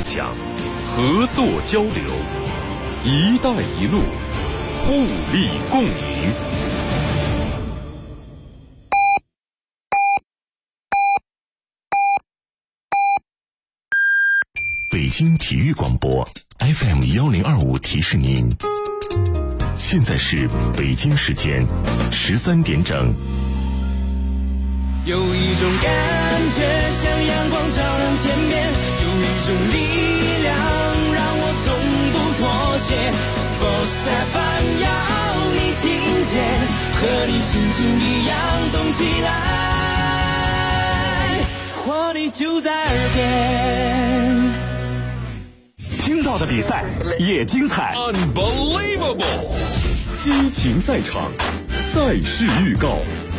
享，合作交流，一带一路，互利共赢。北京体育广播 FM1025提示您，现在是北京时间13点整。 有一种感觉像阳光照亮天边，有一种力量让我从不妥协。Sports FM 要你听见，和你心情一样动起来，活力就在耳边。 听到的比赛也精彩 ，Unbelievable！ 激情赛场，赛事预告。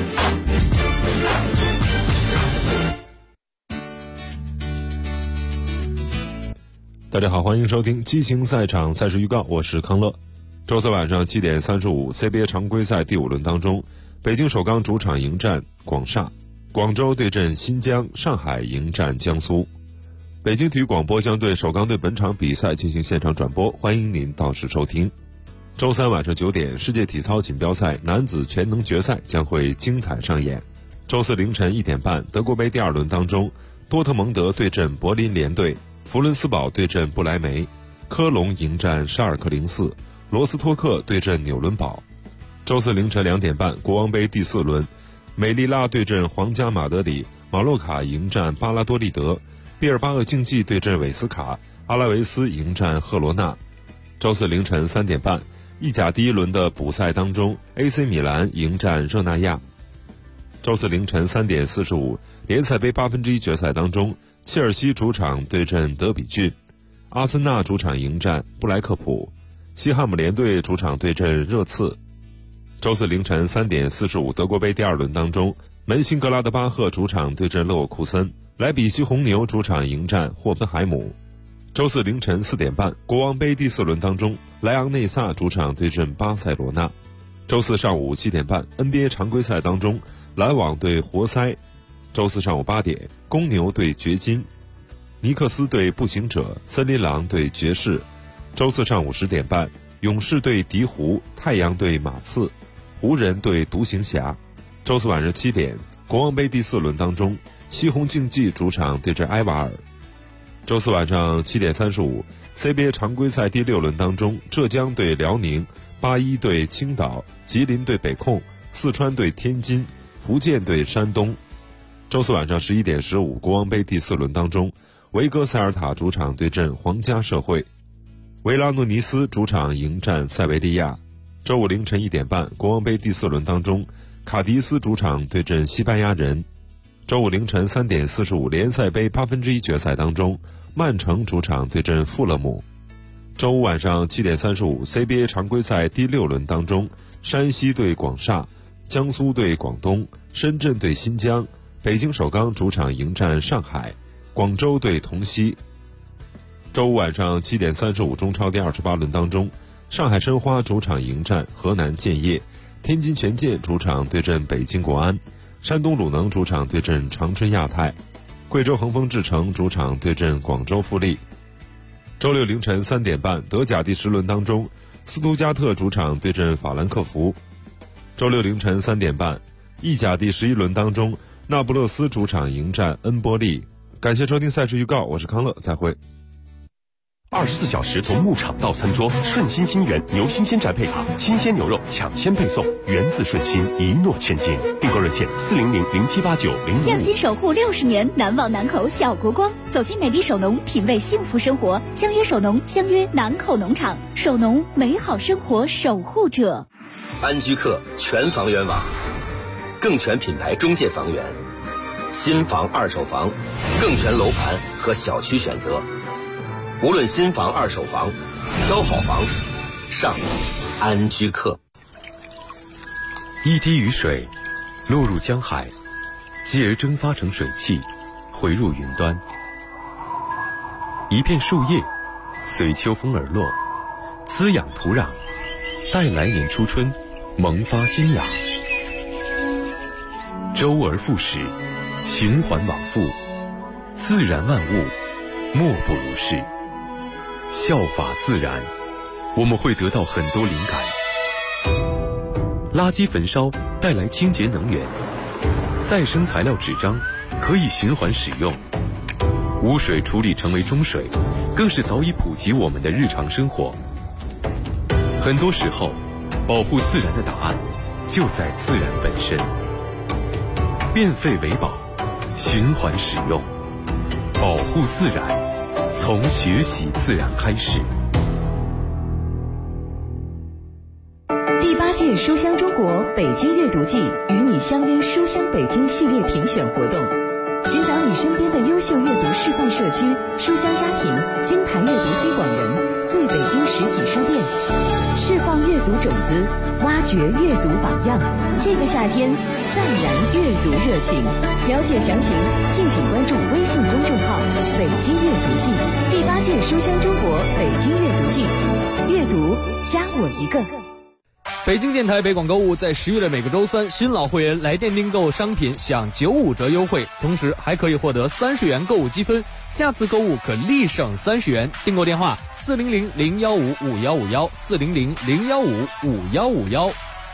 大家好，欢迎收听激情赛场赛事预告，我是康乐。周四晚上7点35 CBA 常规赛第5轮当中，北京首钢主场迎战广厦，广州对阵新疆，上海迎战江苏。北京体育广播将对首钢队本场比赛进行现场转播，欢迎您到时收听。周三晚上9点，世界体操锦标赛男子全能决赛将会精彩上演。周四凌晨1点半，德国杯第2轮当中，多特蒙德对阵柏林联队，弗伦斯堡对阵不莱梅，科隆迎战沙尔克04，罗斯托克对阵纽伦堡。周四凌晨2点半，国王杯第4轮，美利拉对阵皇家马德里，马洛卡迎战巴拉多利德，毕尔巴鄂竞技对阵韦斯卡，阿拉维斯迎战赫罗纳。周四凌晨3点半，意甲第1轮的补赛当中 ，AC 米兰迎战热那亚。周四凌晨3点45，联赛杯1/8决赛当中，切尔西主场对阵德比郡，阿森纳主场迎战布莱克普，西汉姆联队主场对阵热刺。周四凌晨3点45，德国杯第2轮当中，门兴格拉德巴赫主场对阵勒沃库森，莱比锡红牛主场迎战霍芬海姆。周四凌晨4点半，国王杯第4轮当中，莱昂内萨主场对阵巴塞罗那。周四上午7点半， NBA 常规赛当中，篮网对活塞。周四上午8点，公牛对掘金，尼克斯对步行者，森林狼对爵士。周四上午10点半，勇士对鹈鹕，太阳对马刺，湖人对独行侠。周四晚上7点，国王杯第4轮当中，西红竞技主场对阵埃瓦尔。周四晚上7点35 CBA 常规赛第6轮当中，浙江对辽宁，81对青岛，吉林对北控，四川对天津，福建对山东。周四晚上11点15，国王杯第4轮当中，维戈塞尔塔主场对阵皇家社会，维拉诺尼斯主场迎战塞维利亚。周五凌晨1点半，国王杯第4轮当中，卡迪斯主场对阵西班牙人。周五凌晨3点45，联赛杯1/8决赛当中，曼城主场对阵富勒姆。周五晚上7点35 CBA 常规赛第6轮当中，山西对广厦，江苏对广东，深圳对新疆，北京首钢主场迎战上海，广州对同曦。周五晚上7点35中超第28轮当中，上海申花主场迎战河南建业，天津权健主场对阵北京国安，山东鲁能主场对阵长春亚泰，贵州恒丰智诚主场对阵广州富力。周六凌晨3点半，德甲第10轮当中，斯图加特主场对阵法兰克福。周六凌晨3点半，意甲第11轮当中，那不勒斯主场迎战恩波利。感谢收听赛事预告，我是康乐，再会。 24小时从牧场到餐桌，顺心新源牛新鲜宅配卡，新鲜牛肉抢先配送，源自顺心，一诺千金。订购热线400078905。 匠心守护60年，难忘南口小国光。走进美丽首农，品味幸福生活。相约首农，相约南口农场。首农，美好生活守护者。 安居客全房源网，更全品牌中介房源，新房二手房，更全楼盘和小区选择。无论新房二手房，挑好房上安居客。 一滴雨水落入江海，继而蒸发成水汽，回入云端。一片树叶随秋风而落，滋养土壤，待来年初春萌发新芽。周而复始，循环往复，自然万物莫不如是。 效法自然，我们会得到很多灵感。垃圾焚烧带来清洁能源，再生材料纸张可以循环使用，污水处理成为中水，更是早已普及我们的日常生活。很多时候，保护自然的答案就在自然本身。变废为宝，循环使用，保护自然，从学习自然开始。 第8届书香中国北京阅读季与你相约书香北京系列评选活动，寻找你身边的优秀阅读示范社区、书香家庭、金牌阅读推广人，最北京实体书店，释放阅读种子，挖掘阅读榜样。这个夏天，再燃阅读热情。了解详情，敬请关注微信公众号“北京阅读季”。第8届书香中国北京阅读季，阅读加我一个。 北京电台北广购物在10月的每个周三，新老会员来电订购商品享95折优惠，同时还可以获得30元购物积分，下次购物可立省30元。订购电话400-015-5151，400-015-5151。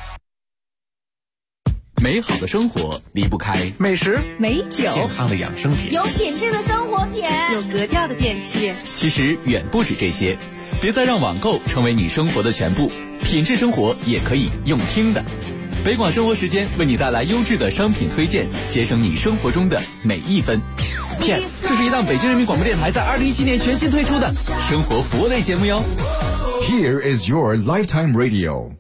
美好的生活离不开美食、 美酒、 健康的养生品， 有品质的生活品， 有格调的电器。 其实远不止这些，别再让网购成为你生活的全部，品质生活也可以用听的。北广生活时间为你带来优质的商品推荐，节省你生活中的每一分。Yes， 这是一档北京人民广播电台在2017年全新推出的生活服务类节目哟。 Here is your lifetime radio。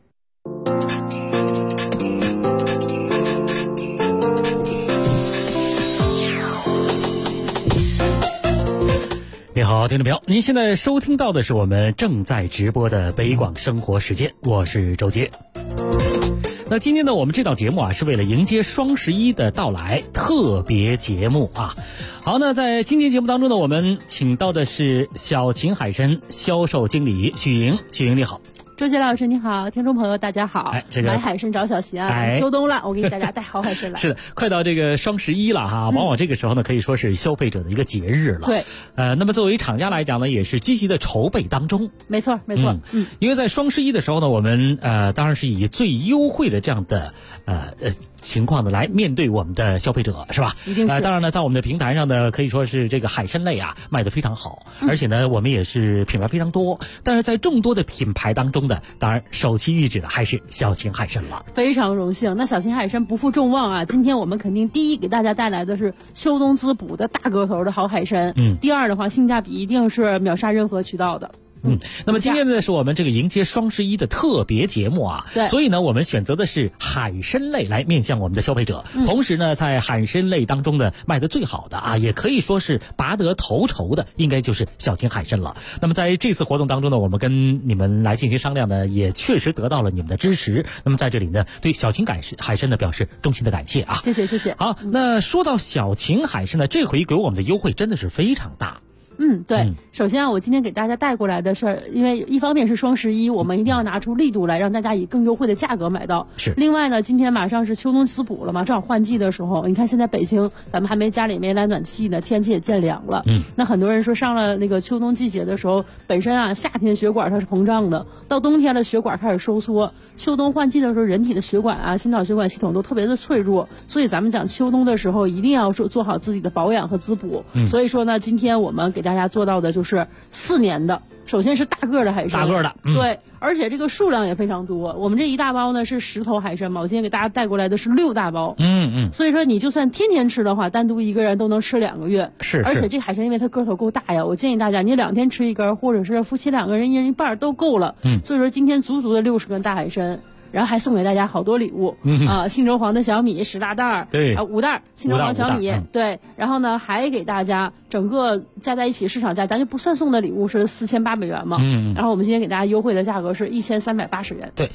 你好，听众朋友，您现在收听到的是我们正在直播的北广生活时间，我是周杰。那今天呢，我们这档节目啊，是为了迎接双11的到来，特别节目啊。好，那在今天节目当中呢，我们请到的是小秦海参销售经理许莹。许莹你好。 周杰老师你好，听众朋友大家好。买海参找小齐啊，秋冬了，我给大家带好海参来。 是的，快到这个双11了哈，往往这个时候呢，可以说是消费者的一个节日了。 对， 那么作为厂家来讲呢，也是积极的筹备当中。 没错，没错。 因为在双11的时候呢，我们当然是以最优惠的这样的情况呢来面对我们的消费者，是吧？ 一定是。 当然呢，在我们的平台上呢，可以说是这个海参类啊卖得非常好，而且呢，我们也是品牌非常多。但是在众多的品牌当中的，当然首屈一指的还是小秦海参了。 非常荣幸，那小秦海参不负众望啊！今天我们肯定第一给大家带来的是秋冬滋补的大个头的好海参。第二的话，性价比一定是秒杀任何渠道的。 那么今天呢是我们这个迎接双11的特别节目啊， 对， 所以呢我们选择的是海参类来面向我们的消费者，同时呢在海参类当中呢卖的最好的啊，也可以说是拔得头筹的，应该就是小秦海参了。那么在这次活动当中呢，我们跟你们来进行商量呢，也确实得到了你们的支持。那么在这里呢，对小秦海参呢表示衷心的感谢啊， 谢谢谢谢。 好，那说到小秦海参呢，这回给我们的优惠真的是非常大。 对。首先我今天给大家带过来的是，因为一方面是双11，我们一定要拿出力度来，让大家以更优惠的价格买到。 是。 另外呢，今天马上是秋冬滋补了嘛，正好换季的时候，你看现在北京咱们家里没来暖气呢，天气也渐凉了。那很多人说上了那个秋冬季节的时候，本身啊夏天血管它是膨胀的，到冬天了血管开始收缩。秋冬换季的时候，人体的血管啊、心脑血管系统都特别的脆弱，所以咱们讲秋冬的时候一定要做好自己的保养和滋补。所以说呢，今天我们给大家做到的就是4年的，首先是大个的海参， 大个的， 对，而且这个数量也非常多。我们这一大包呢是10头海参嘛，我今天给大家带过来的是6大包。所以说你就算天天吃的话，单独一个人都能吃2个月。 是。 而且这海参因为它个头够大呀，我建议大家你2天吃1根，或者是夫妻2个人1人1半都够了。所以说今天足足的60根大海参。然后还送给大家好多礼物青州黄的小米10大袋儿， 对 5袋青州黄小米，对，然后呢还给大家整个加在一起市场价，咱就不算送的礼物是4800元嘛，然后我们今天给大家优惠的价格是1380元， 对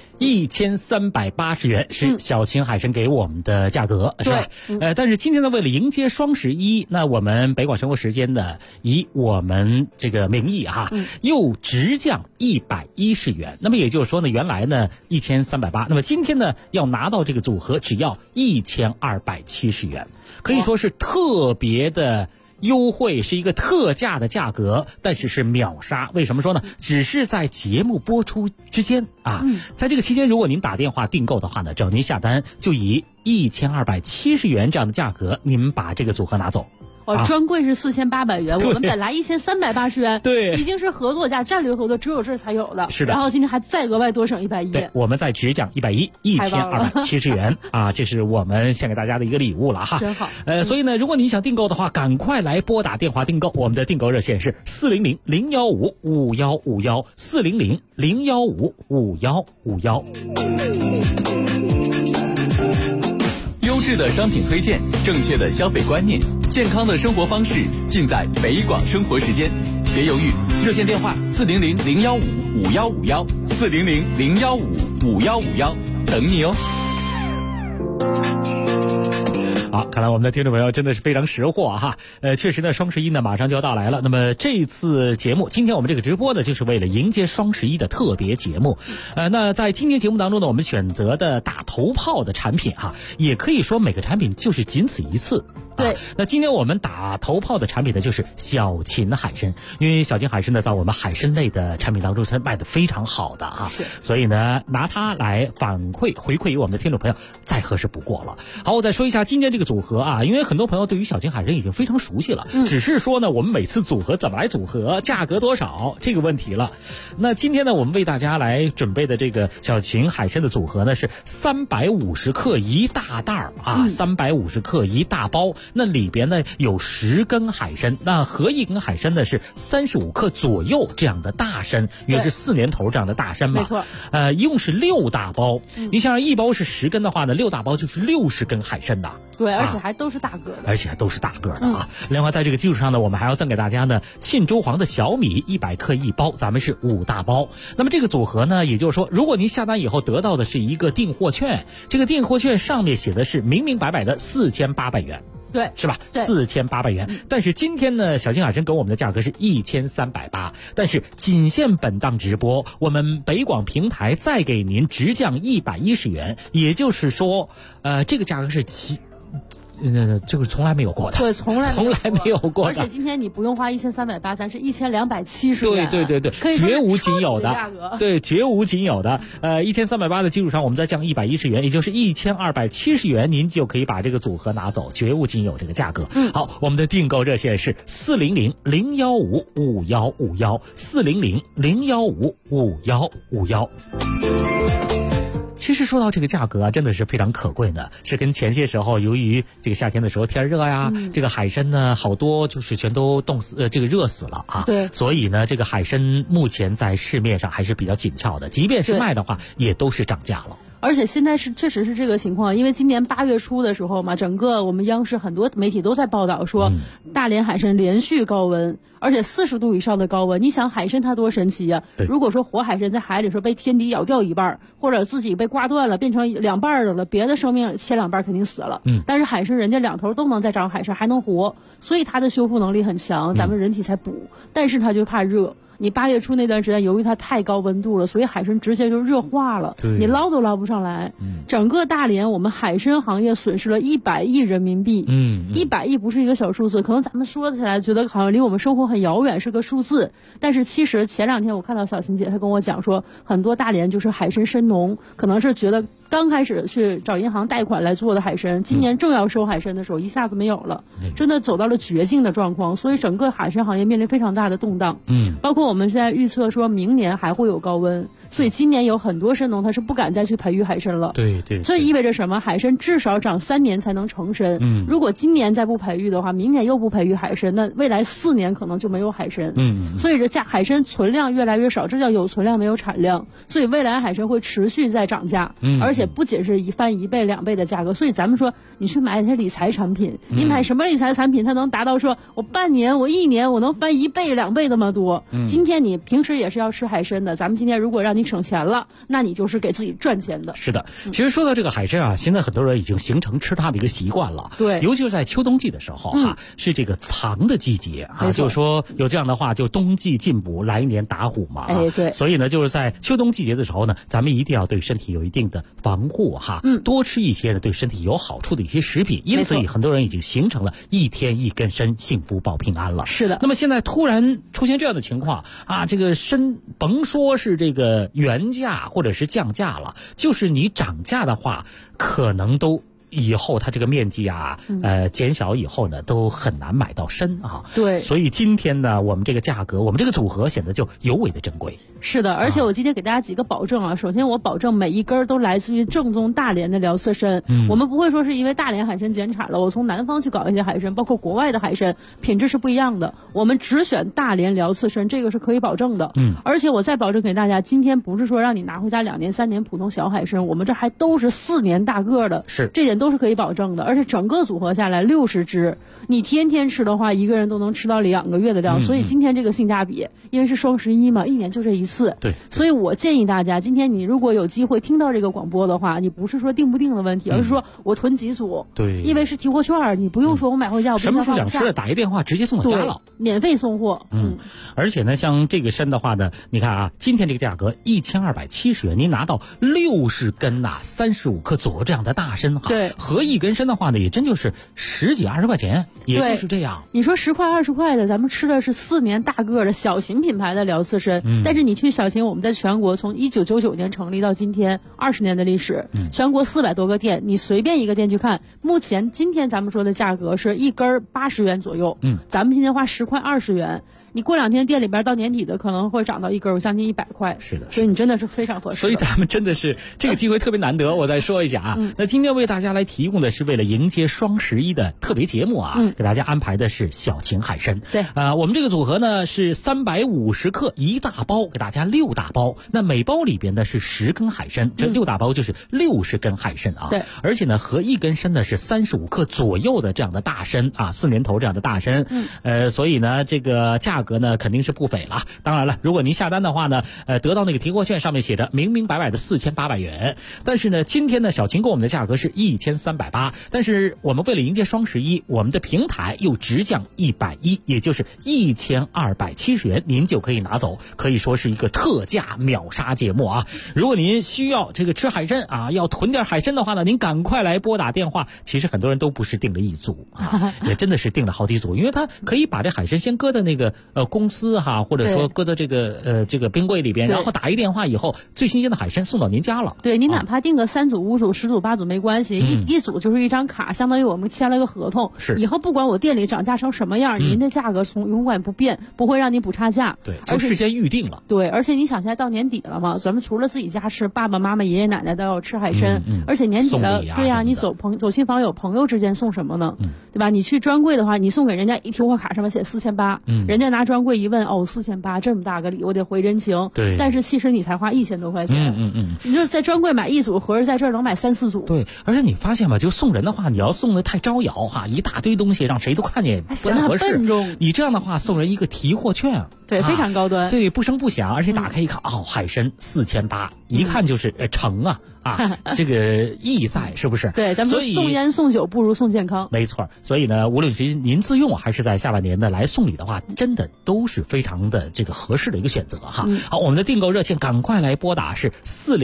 ，1380元是小秦海参给我们的价格，是吧？但是今天呢，为了迎接双11，那我们北广生活时间呢，以我们这个名义哈，又直降110元，那么也就是说呢，原来呢1380。那么今天呢，要拿到这个组合只要1270元，可以说是特别的优惠，是一个特价的价格，但是是秒杀。为什么说呢？只是在节目播出之间啊，在这个期间，如果您打电话订购的话呢，只要您下单，就以1270元这样的价格，您把这个组合拿走。 专柜是4800元，我们本来1380元， 对， 已经是合作价，战略合作，只有这儿才有的。 是的。 然后今天还再额外多省110。 对，我们再只讲110，1270元啊，这是我们献给大家的一个礼物了哈。 真好。 所以呢，如果你想订购的话，赶快来拨打电话订购，我们的订购热线是400-015-5151，400-015-5151。 优质的商品推荐，正确的消费观念，健康的生活方式，尽在北广生活时间。别犹豫，热线电话400-015-5151，400-015-5151，等你哦。 好，看来我们的听众朋友真的是非常识货哈。确实呢，双11呢马上就要到来了。那么这次节目，今天我们这个直播呢，就是为了迎接双11的特别节目。那在今天节目当中呢，我们选择的打头炮的产品哈，也可以说每个产品就是仅此一次。 对， 那今天我们打头炮的产品呢，就是小秦海参，因为小秦海参呢，在我们海参类的产品当中，它卖的非常好的啊，所以呢，拿它来回馈于我们的听众朋友，再合适不过了。好，我再说一下今天这个组合啊，因为很多朋友对于小秦海参已经非常熟悉了，只是说呢，我们每次组合怎么来组合，价格多少这个问题了。那今天呢，我们为大家来准备的这个小秦海参的组合呢，是350克一大袋啊，350克一大包。那里边呢有10根海参，那合一根海参呢是35克左右这样的大参，约是4年头这样的大参嘛。 没错。 一共是6大包。你想一包是10根的话呢，6大包就是60根海参的。 对，而且还都是大个的。 而且还都是大个的啊。另外在这个基础上呢，我们还要赠给大家呢沁州黄的小米100克一包，咱们是5大包。那么这个组合呢，也就是说，如果您下单以后得到的是一个订货券，这个订货券上面写的是明明白白的4800元。 对， 是吧？4800元。但是今天呢，小秦海参给我们的价格是1380，但是仅限本档直播，我们北广平台再给您直降110元，也就是说，这个价格是这个从来没有过的， 对，从来没有过的。 而且今天你不用花1380，咱是1270元， 对，绝无仅有的价格， 对，绝无仅有的。1380的基础上，我们再降110元，也就是1270元，您就可以把这个组合拿走，绝无仅有这个价格。好，我们的订购热线是400-015-5151，400-015-5151。其实说到这个价格啊，真的是非常可贵的，是跟前些时候由于这个夏天的时候天热呀，这个海参呢好多就是全都冻死，这个热死了啊。 对， 所以呢，这个海参目前在市面上还是比较紧俏的，即便是卖的话，也都是涨价了。 而且现在确实是这个情况，因为今年8月初的时候嘛，整个我们央视很多媒体都在报道说，大连海参连续高温，而且40度以上的高温。你想海参它多神奇呀！如果说活海参在海里说被天敌咬掉一半，或者自己被刮断了变成2半的了，别的生命切2半肯定死了。但是海参人家2头都能再长海参还能活，所以它的修复能力很强，咱们人体才补。但是它就怕热。你8月初那段时间，由于它太高温度了，所以海参直接就热化了，你捞都捞不上来。整个大连我们海参行业损失了100亿人民币。100亿不是一个小数字，可能咱们说起来觉得好像离我们生活很遥远，是个数字。但是其实前2天我看到小琴姐她跟我讲说，很多大连就是海参参农，可能是觉得刚开始去找银行贷款来做的海参，今年正要收海参的时候，一下子没有了，真的走到了绝境的状况。所以整个海参行业面临非常大的动荡。包括我们现在预测说明年还会有高温，所以今年有很多参农他是不敢再去培育海参了。 对， 这意味着什么？海参至少长3年才能成参。如果今年再不培育的话，明年又不培育海参，那未来4年可能就没有海参。所以这海参存量越来越少，这叫有存量没有产量。所以未来海参会持续在涨价，而且不仅是翻1倍2倍的价格。所以咱们说，你去买那些理财产品，你买什么理财产品，它能达到说我半年我1年我能翻1倍2倍那么多？今天你平时也是要吃海参的，咱们今天如果让你省钱了，那你就是给自己赚钱的。 是的，其实说到这个海参啊，现在很多人已经形成吃它的一个习惯了。 对， 尤其是在秋冬季的时候是这个藏的季节啊，就是说有这样的话，就冬季进补，来年打虎嘛。 对。 所以呢，就是在秋冬季节的时候呢，咱们一定要对身体有一定的防护哈，多吃一些呢对身体有好处的一些食品，因此很多人已经形成了一天一根参，幸福保平安了。 是的。 那么现在突然出现这样的情况啊，这个参甭说是这个原价或者是降价了，就是你涨价的话，可能都以后它这个面积啊，减小以后呢，都很难买到参啊。 对， 所以今天呢，我们这个价格，我们这个组合显得就尤为的珍贵。 是的，而且我今天给大家几个保证啊。首先，我保证每一根都来自于正宗大连的辽刺参。我们不会说是因为大连海参减产了，我从南方去搞一些海参，包括国外的海参，品质是不一样的。我们只选大连辽刺参，这个是可以保证的。而且我再保证给大家，今天不是说让你拿回家2年3年普通小海参，我们这还都是4年大个的， 是这点都是可以保证的。而且整个组合下来60只，你天天吃的话，一个人都能吃到2个月的量。所以今天这个性价比，因为是双11嘛，1年就这一次。 对。 所以我建议大家，今天你如果有机会听到这个广播的话，你不是说定不定的问题，而是说我囤几组。 对。 因为是提货券，你不用说我买回家我什么时候想吃的打一电话直接送到家了， 免费送货。 而且呢，像这个参的话呢，你看啊，今天这个价格1270元，您拿到60根呐，35克左右这样的大参哈。 对。 合一根参的话呢，也真就是10几20块钱，也就是这样。 你说10块20块的，咱们吃的是4年大个的小型品牌的辽刺参，但是你去小型，我们在全国从1999年成立到今天20年的历史，全国400多个店，你随便一个店去看，目前今天咱们说的价格是1根80元左右，咱们今天花10块20元。你过2天店里边到年底的可能会涨到1根将近100块， 是的， 所以你真的是非常合适。 所以咱们真的是这个机会特别难得，我再说一下啊。那今天为大家来提供的是为了迎接双11的特别节目啊，给大家安排的是小型海参。 对我们这个组合呢是350克1大包，给大家6大包。那每包里边呢是10根海参，这6大包就是60根海参啊。 对， 而且呢合一根参呢是35克左右的这样的大参啊，4年头这样的大参。所以呢这个价格呢肯定是不菲了。当然了，如果您下单的话呢，得到那个提货券上面写着明明白白的4800元。但是呢，今天呢小秦给我们的价格是1380，但是我们为了迎接双11，我们的平台又直降110，也就是1270元，您就可以拿走，可以说是一个特价秒杀节目啊！如果您需要这个吃海参啊，要囤点海参的话呢，您赶快来拨打电话。其实很多人都不是订了1组啊，也真的是订了好几组，因为他可以把这海参先搁在那个公司哈，或者说搁到这个冰柜里边，然后打一电话以后，最新鲜的海参送到您家了。 对，你哪怕订个3组、5组、10组、8组没关系，一组就是一张卡，相当于我们签了个合同。 是， 以后不管我店里涨价成什么样，您的价格永远不变，不会让您补差价。 对，就事先预定了。 对，而且你想现在到年底了嘛，咱们除了自己家吃，爸爸妈妈、爷爷奶奶都要吃海参，而且年底了，对呀，你走亲访友，朋友之间送什么呢？对吧？你去专柜的话，你送给人家一提货卡上面写4800，人家拿专柜一问，哦，4800这么大个礼，我得回人情。 对， 但是其实你才花1000多块钱。你就是在专柜买1组，合着在这儿能买3、4组。 对，而且你发现吧，就送人的话，你要送的太招摇哈，一大堆东西让谁都看见不太合适。你这样的话，送人一个提货券， 对，非常高端。 对，不声不响，而且打开一看，海参4800，一看就是成啊。这个意在是不是？ 对，咱们说送烟送酒不如送健康。 没错，所以呢，无论是您自用还是在下半年的来送礼的话，真的都是非常的这个合适的一个选择哈。好，我们的订购热线赶快来拨打是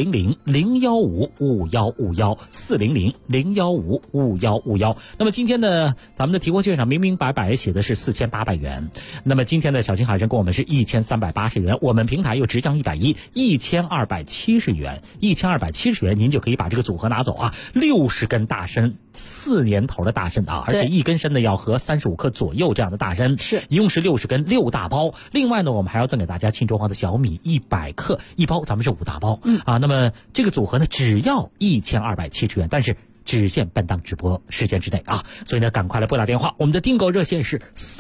400-015-5151，400-015-5151。那么今天呢，咱们的提货券上明明白白写的是4800元，那么今天的小型海参跟我们是1380元，我们平台又直降110，1270元，1270元您就可以把这个组合拿走啊，60根大参，4年头的大参啊，而且一根参呢要合35克左右这样的大参， 是一共是60根6大包。另外呢，我们还要赠给大家庆中华的小米100克一包，咱们是5大包那么这个组合呢只要1270元，但是只限本档直播时间之内啊，所以呢赶快来拨打电话，我们的订购热线是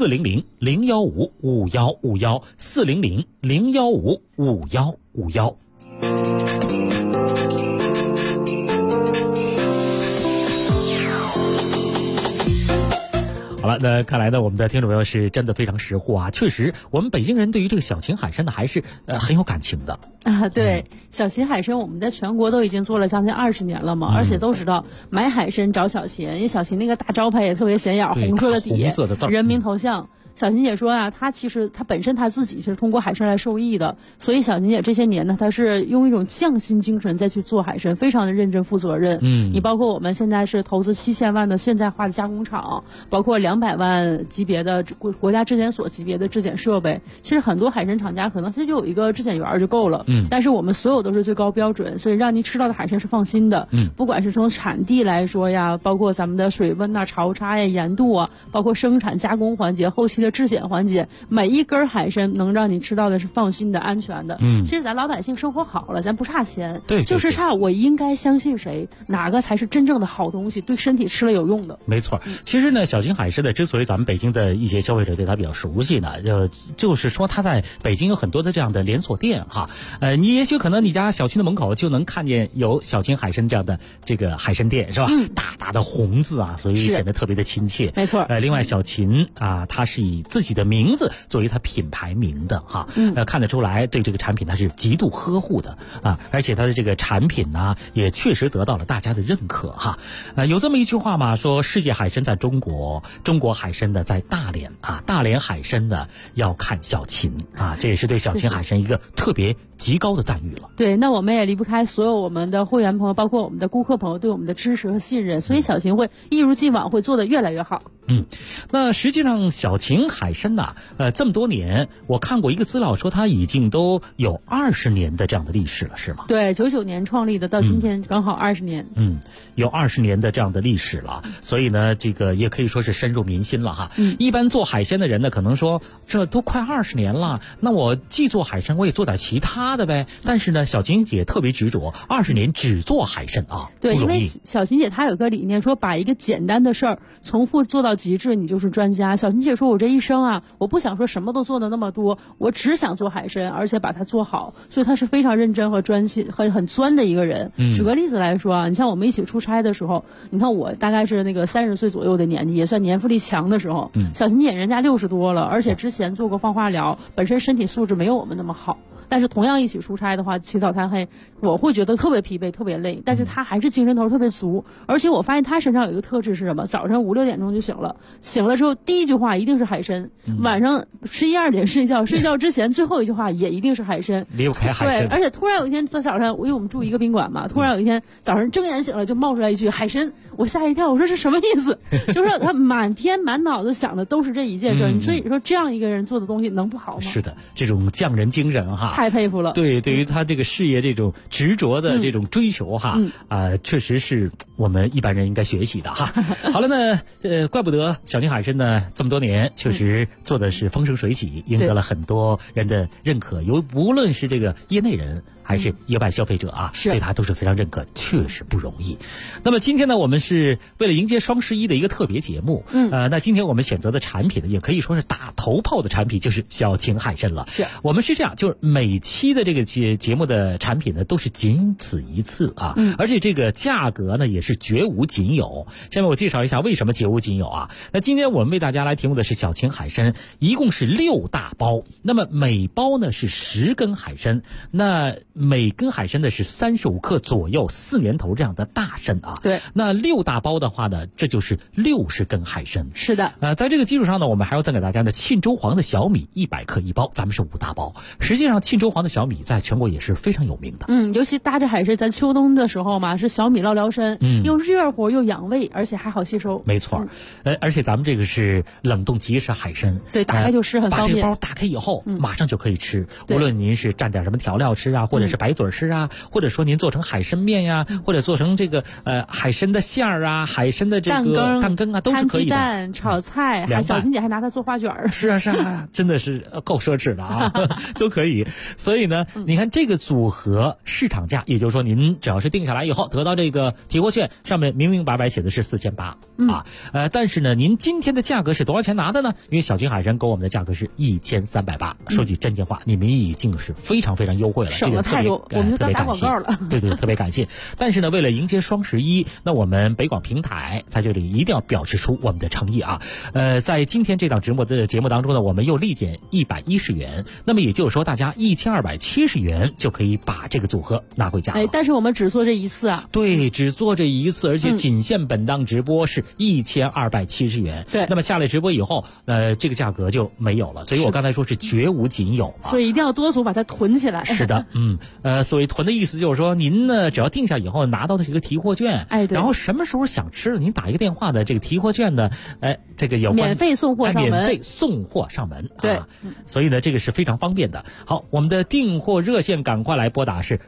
400-015-5151，400-015-5151。好了，那看来呢，我们的听众朋友是真的非常识货啊！确实，我们北京人对于这个小型海参呢，还是很有感情的啊。对，小型海参我们在全国都已经做了将近20年了嘛，而且都知道买海参找小秦，因为小秦那个大招牌也特别显眼，红色的底， 红色的字， 人民头像。 小琴姐说啊，她其实她本身她自己是通过海参来受益的，所以小琴姐这些年呢，她是用一种匠心精神再去做海参，非常的认真负责任。你包括我们现在是投资7000万的现代化的加工厂，包括200万级别的国家质检所级别的质检设备。其实很多海参厂家可能它就有一个质检员就够了，但是我们所有都是最高标准，所以让您吃到的海参是放心的。不管是从产地来说呀，包括咱们的水温呐、潮差呀、盐度啊，包括生产加工环节、后期的质检环节，每一根海参能让你吃到的是放心的、安全的。其实咱老百姓生活好了，咱不差钱， 对， 就是差我应该相信谁，哪个才是真正的好东西，对身体吃了有用的。 没错，其实呢，小琴海参呢，之所以咱们北京的一些消费者对它比较熟悉呢，就是说它在北京有很多的这样的连锁店哈，你也许可能你家小区的门口就能看见有小琴海参这样的这个海参店，是吧？大大的红字啊，所以显得特别的亲切。 没错。 另外小琴啊，它是以自己的名字作为它品牌名的哈，看得出来对这个产品它是极度呵护的啊，而且它的这个产品呢，也确实得到了大家的认可哈。有这么一句话嘛，说世界海参在中国，中国海参呢在大连啊，大连海参呢要看小琴啊，这也是对小琴海参一个特别极高的赞誉了。 对，那我们也离不开所有我们的会员朋友，包括我们的顾客朋友对我们的支持和信任，所以小琴会一如既往会做得越来越好。 那实际上小琴海参呐，这么多年，我看过一个资料说它已经都有20年的这样的历史了，是吗？ 对，99年创立的，到今天刚好20年。 有20年的这样的历史了，所以呢，这个也可以说是深入民心了哈。一般做海鲜的人呢，可能说这都快20年了，那我既做海参，我也做点其他的呗。但是呢，小琴姐特别执着，20年只做海参啊。 对，因为小琴姐她有个理念，说把一个简单的事儿重复做到极致，你就是专家。小琴姐说，我这一生啊，我不想说什么都做的那么多，我只想做海参，而且把它做好。所以她是非常认真和专心、很钻的一个人。举个例子来说啊，你像我们一起出差的时候，你看我大概是那个30岁左右的年纪，也算年富力强的时候。小琴姐人家60多了，而且之前做过放化疗，本身身体素质没有我们那么好。但是同样一起出差的话，起早贪黑，我会觉得特别疲惫、特别累。但是他还是精神头特别足，而且我发现他身上有一个特质是什么？早上5、6点钟就醒了，醒了之后第一句话一定是海参，晚上11、12点睡觉，睡觉之前最后一句话也一定是海参， 离不开海参。 对，而且突然有一天在早上，因为我们住一个宾馆嘛，突然有一天早上睁眼醒了就冒出来一句海参，我吓一跳，我说是什么意思？就是说他满天满脑子想的都是这一件事，所以说这样一个人做的东西能不好吗？ 是的，这种匠人精神哈。 太佩服了。 对，对于他这个事业这种执着的这种追求哈，确实是我们一般人应该学习的哈。好了呢，怪不得小琴海参呢这么多年确实做的是风生水起，赢得了很多人的认可，无论是这个业内人还是业外消费者啊，对他都是非常认可，确实不容易。那么今天呢，我们是为了迎接双11的一个特别节目，那今天我们选择的产品呢，也可以说是打头炮的产品，就是小琴海参了。 是我们是这样，就是每期的这个节目的产品呢，都是仅此一次啊，而且这个价格呢也是绝无仅有。下面我介绍一下为什么绝无仅有啊。那今天我们为大家来提供的是小琴海参，一共是6大包，那么每包呢是10根海参，那每根海参呢是35克左右，4年头这样的大参啊。 对， 那6大包的话呢，这就是60根海参。 是的， 在这个基础上呢，我们还要赠给大家的沁州黄的小米100克1包，咱们是5大包。实际上，沁州黄的小米在全国也是非常有名的。 尤其搭着海参，咱秋冬的时候嘛，是小米烙辽参，又热乎又养胃，而且还好吸收。 没错，而且咱们这个是冷冻即食海参， 对，打开就吃很方便。 把这个包打开以后，马上就可以吃。无论您是蘸点什么调料吃啊，或者是白嘴吃啊，或者说您做成海参面呀，或者做成这个海参的馅儿啊，海参的这个蛋羹啊，都是可以的。 摊鸡蛋、炒菜，还小琴姐还拿它做花卷儿。 是啊是啊，真的是够奢侈的啊，都可以。所以呢，你看这个组合市场价，也就是说您只要是定下来以后得到这个提货券，上面明明白白写的是4800啊，但是呢，您今天的价格是多少钱拿的呢？因为小琴海参给我们的价格是1380，说句真心话，你们已经是非常非常优惠了， 省了太多，我们就当打广告了。 对，特别感谢。但是呢，为了迎接双11，那我们北广平台在这里一定要表示出我们的诚意啊。在今天这档节目当中呢，我们又立减110元，那么也就是说大家一 1270元就可以把这个组合拿回家了。 但是我们只做这一次啊。 对，只做这一次，而且仅限本档直播是1270元。 对， 那么下来直播以后，这个价格就没有了。所以我刚才说是绝无仅有嘛。 所以一定要多组把它囤起来。 是的，所谓囤的意思就是说，您呢只要定下以后拿到的是一个提货券， 对， 然后什么时候想吃了，您打一个电话的这个提货券呢，这个有免费送货上门， 免费送货上门。 对， 所以呢这个是非常方便的。好，我们的订货热线赶快来拨打是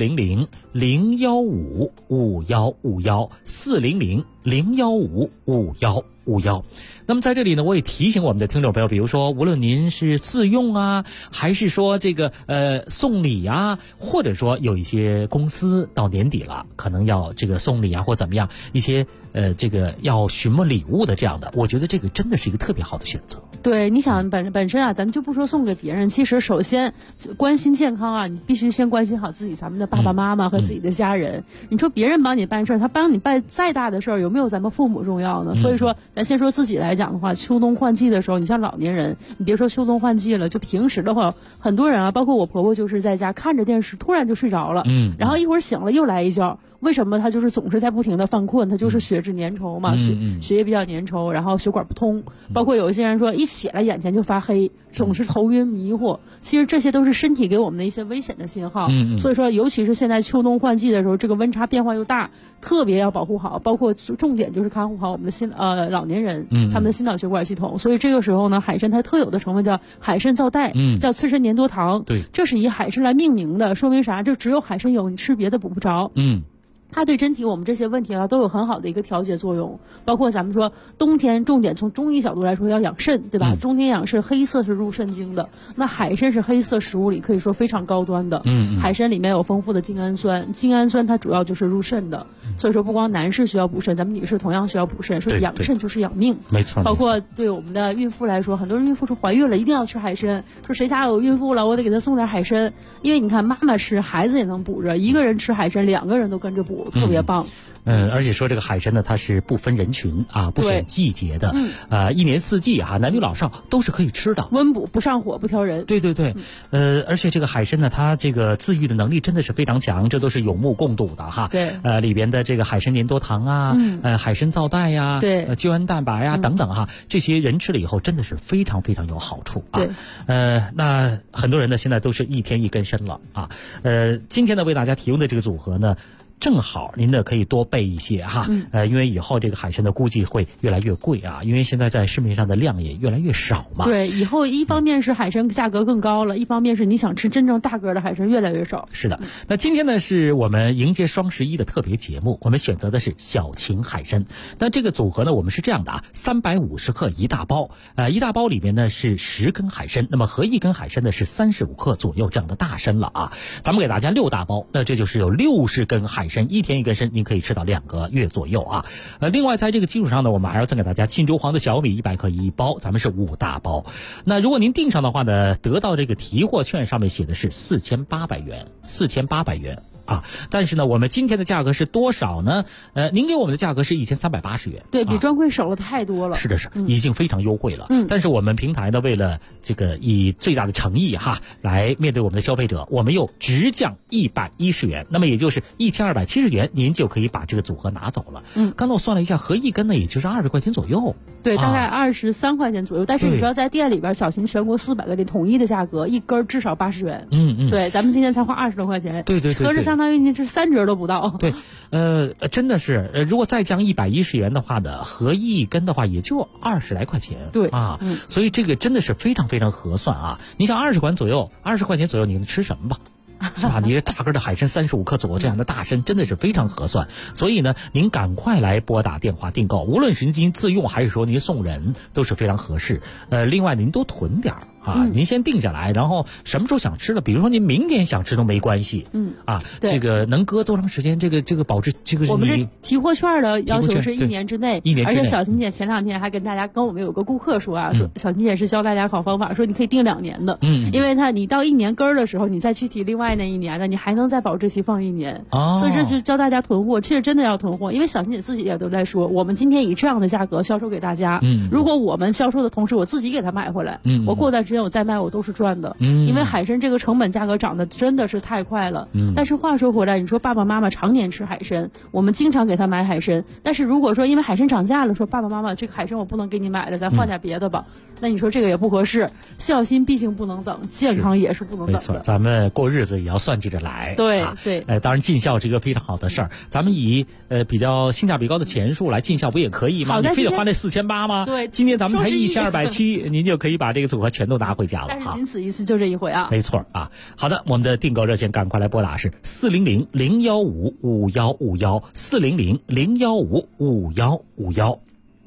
400-015-5151，400-015-5151。那么在这里呢，我也提醒我们的听众朋友，比如说无论您是自用啊，还是说这个送礼啊，或者说有一些公司到年底了，可能要这个送礼啊或怎么样，一些这个要询问礼物的这样的，我觉得这个真的是一个特别好的选择。 对，你想本身啊，咱们就不说送给别人，其实首先关心健康啊，你必须先关心好咱们的爸爸妈妈和自己的家人。你说别人帮你办事儿，他帮你办再大的事儿，有没有咱们父母重要呢？所以说，咱先说自己来讲的话，秋冬换季的时候，你像老年人，你别说秋冬换季了，就平时的话，很多人啊，包括我婆婆，就是在家看着电视，突然就睡着了，然后一会儿醒了又来一觉。为什么他就是总是在不停的犯困？他就是血脂粘稠嘛，血液比较粘稠，然后血管不通。包括有一些人说一起来眼前就发黑，总是头晕迷糊。其实这些都是身体给我们的一些危险的信号。所以说，尤其是现在秋冬换季的时候，这个温差变化又大，特别要保护好。包括重点就是看护好我们的老年人，他们的心脑血管系统。所以这个时候呢，海参它特有的成分叫海参皂苷，叫刺参粘多糖。 对， 这是以海参来命名的，说明啥？就只有海参有，你吃别的补不着。它对身体我们这些问题啊都有很好的一个调节作用，包括咱们说冬天重点从中医角度来说要养肾，对吧？冬天养肾，黑色是入肾经的，那海参是黑色食物里可以说非常高端的。海参里面有丰富的精氨酸，精氨酸它主要就是入肾的，所以说不光男士需要补肾，咱们女士同样需要补肾。说养肾就是养命， 没错。 包括对我们的孕妇来说，很多人孕妇说怀孕了一定要吃海参，说谁家有孕妇了，我得给她送点海参，因为你看妈妈吃，孩子也能补着，一个人吃海参，两个人都跟着补。特别棒。 而且说这个海参呢，它是不分人群啊，不选季节的，一年四季哈，男女老少都是可以吃的， 温补不上火不挑人。 对，而且这个海参呢，它这个自愈的能力真的是非常强，这都是有目共睹的哈。 对， 里边的这个海参粘多糖啊，海参皂苷呀， 对， 胶原蛋白呀等等哈，这些人吃了以后真的是非常非常有好处啊。 对， 那很多人呢现在都是一天一根参了啊。今天呢为大家提供的这个组合呢，正好您呢可以多备一些哈，因为以后这个海参的估计会越来越贵啊，因为现在在市面上的量也越来越少嘛。 对，以后一方面是海参价格更高了，一方面是你想吃真正大个的海参越来越少。 是的，那今天呢是我们迎接双11的特别节目，我们选择的是小秦海参。那这个组合呢，我们是这样的啊，350克一大包，一大包里面呢是10根海参，那么合一根海参呢是35克左右这样的大参了啊。咱们给大家6大包，那这就是有60根海参，一天一根参，您可以吃到2个月左右啊。另外在这个基础上呢，我们还要赠给大家沁州黄的小米100克一包，咱们是5大包。那如果您订上的话呢，得到这个提货券上面写的是4800元，4800元。啊，但是呢，我们今天的价格是多少呢？您给我们的价格是1380元， 对比专柜少了太多了。 是的，已经非常优惠了。但是我们平台呢，为了这个以最大的诚意哈，来面对我们的消费者，我们又直降110元，那么也就是1270元，您就可以把这个组合拿走了。刚才我算了一下，合一根呢，也就是20块钱左右。 对，大概23块钱左右。但是你知道，在店里边，小秦全国400个店统一的价格，一根至少80元。对，咱们今天才花20多块钱。 对， 合着相当于您是3折都不到。 对，真的是，如果再降110元的话呢，合一根的话也就20来块钱。 对啊，所以这个真的是非常非常合算啊！你想20块钱左右，你能吃什么吧？是吧？你这大根的海参35克左右这样的大参真的是非常合算，所以呢，您赶快来拨打电话订购，无论是您自用还是说您送人都是非常合适。另外您多囤点啊，您先定下来，然后什么时候想吃的，比如说您明天想吃都没关系。这个能搁多长时间？这个保质这个我们这提货券的要求是1年之内， 而且小秦姐前2天还跟我们有个顾客说啊，说小秦姐是教大家好方法，说你可以定2年的，因为你到1年根的时候，你再去提另外那1年的，你还能在保质期放1年。所以这就教大家囤货，其实真的要囤货，因为小秦姐自己也都在说，我们今天以这样的价格销售给大家，如果我们销售的同时我自己给他买回来，我过段参我再卖我都是赚的。因为海参这个成本价格涨得真的是太快了。但是话说回来，你说爸爸妈妈常年吃海参，我们经常给他买海参，但是如果说因为海参涨价了，说爸爸妈妈这个海参我不能给你买了，咱换点别的吧。那你说这个也不合适，孝心毕竟不能等，健康也是不能等的。 没错，咱们过日子也要算计着来。 对对， 当然尽孝是一个非常好的事儿，咱们以比较性价比高的钱数来尽孝不也可以吗？你非得花那4800吗？ 对， 今天咱们才1270，您就可以把这个组合全都拿回家了。 但是仅此一次，就这一回啊。 没错啊。好的，我们的订购热线赶快来拨打是400-015-5151，400-015-5151。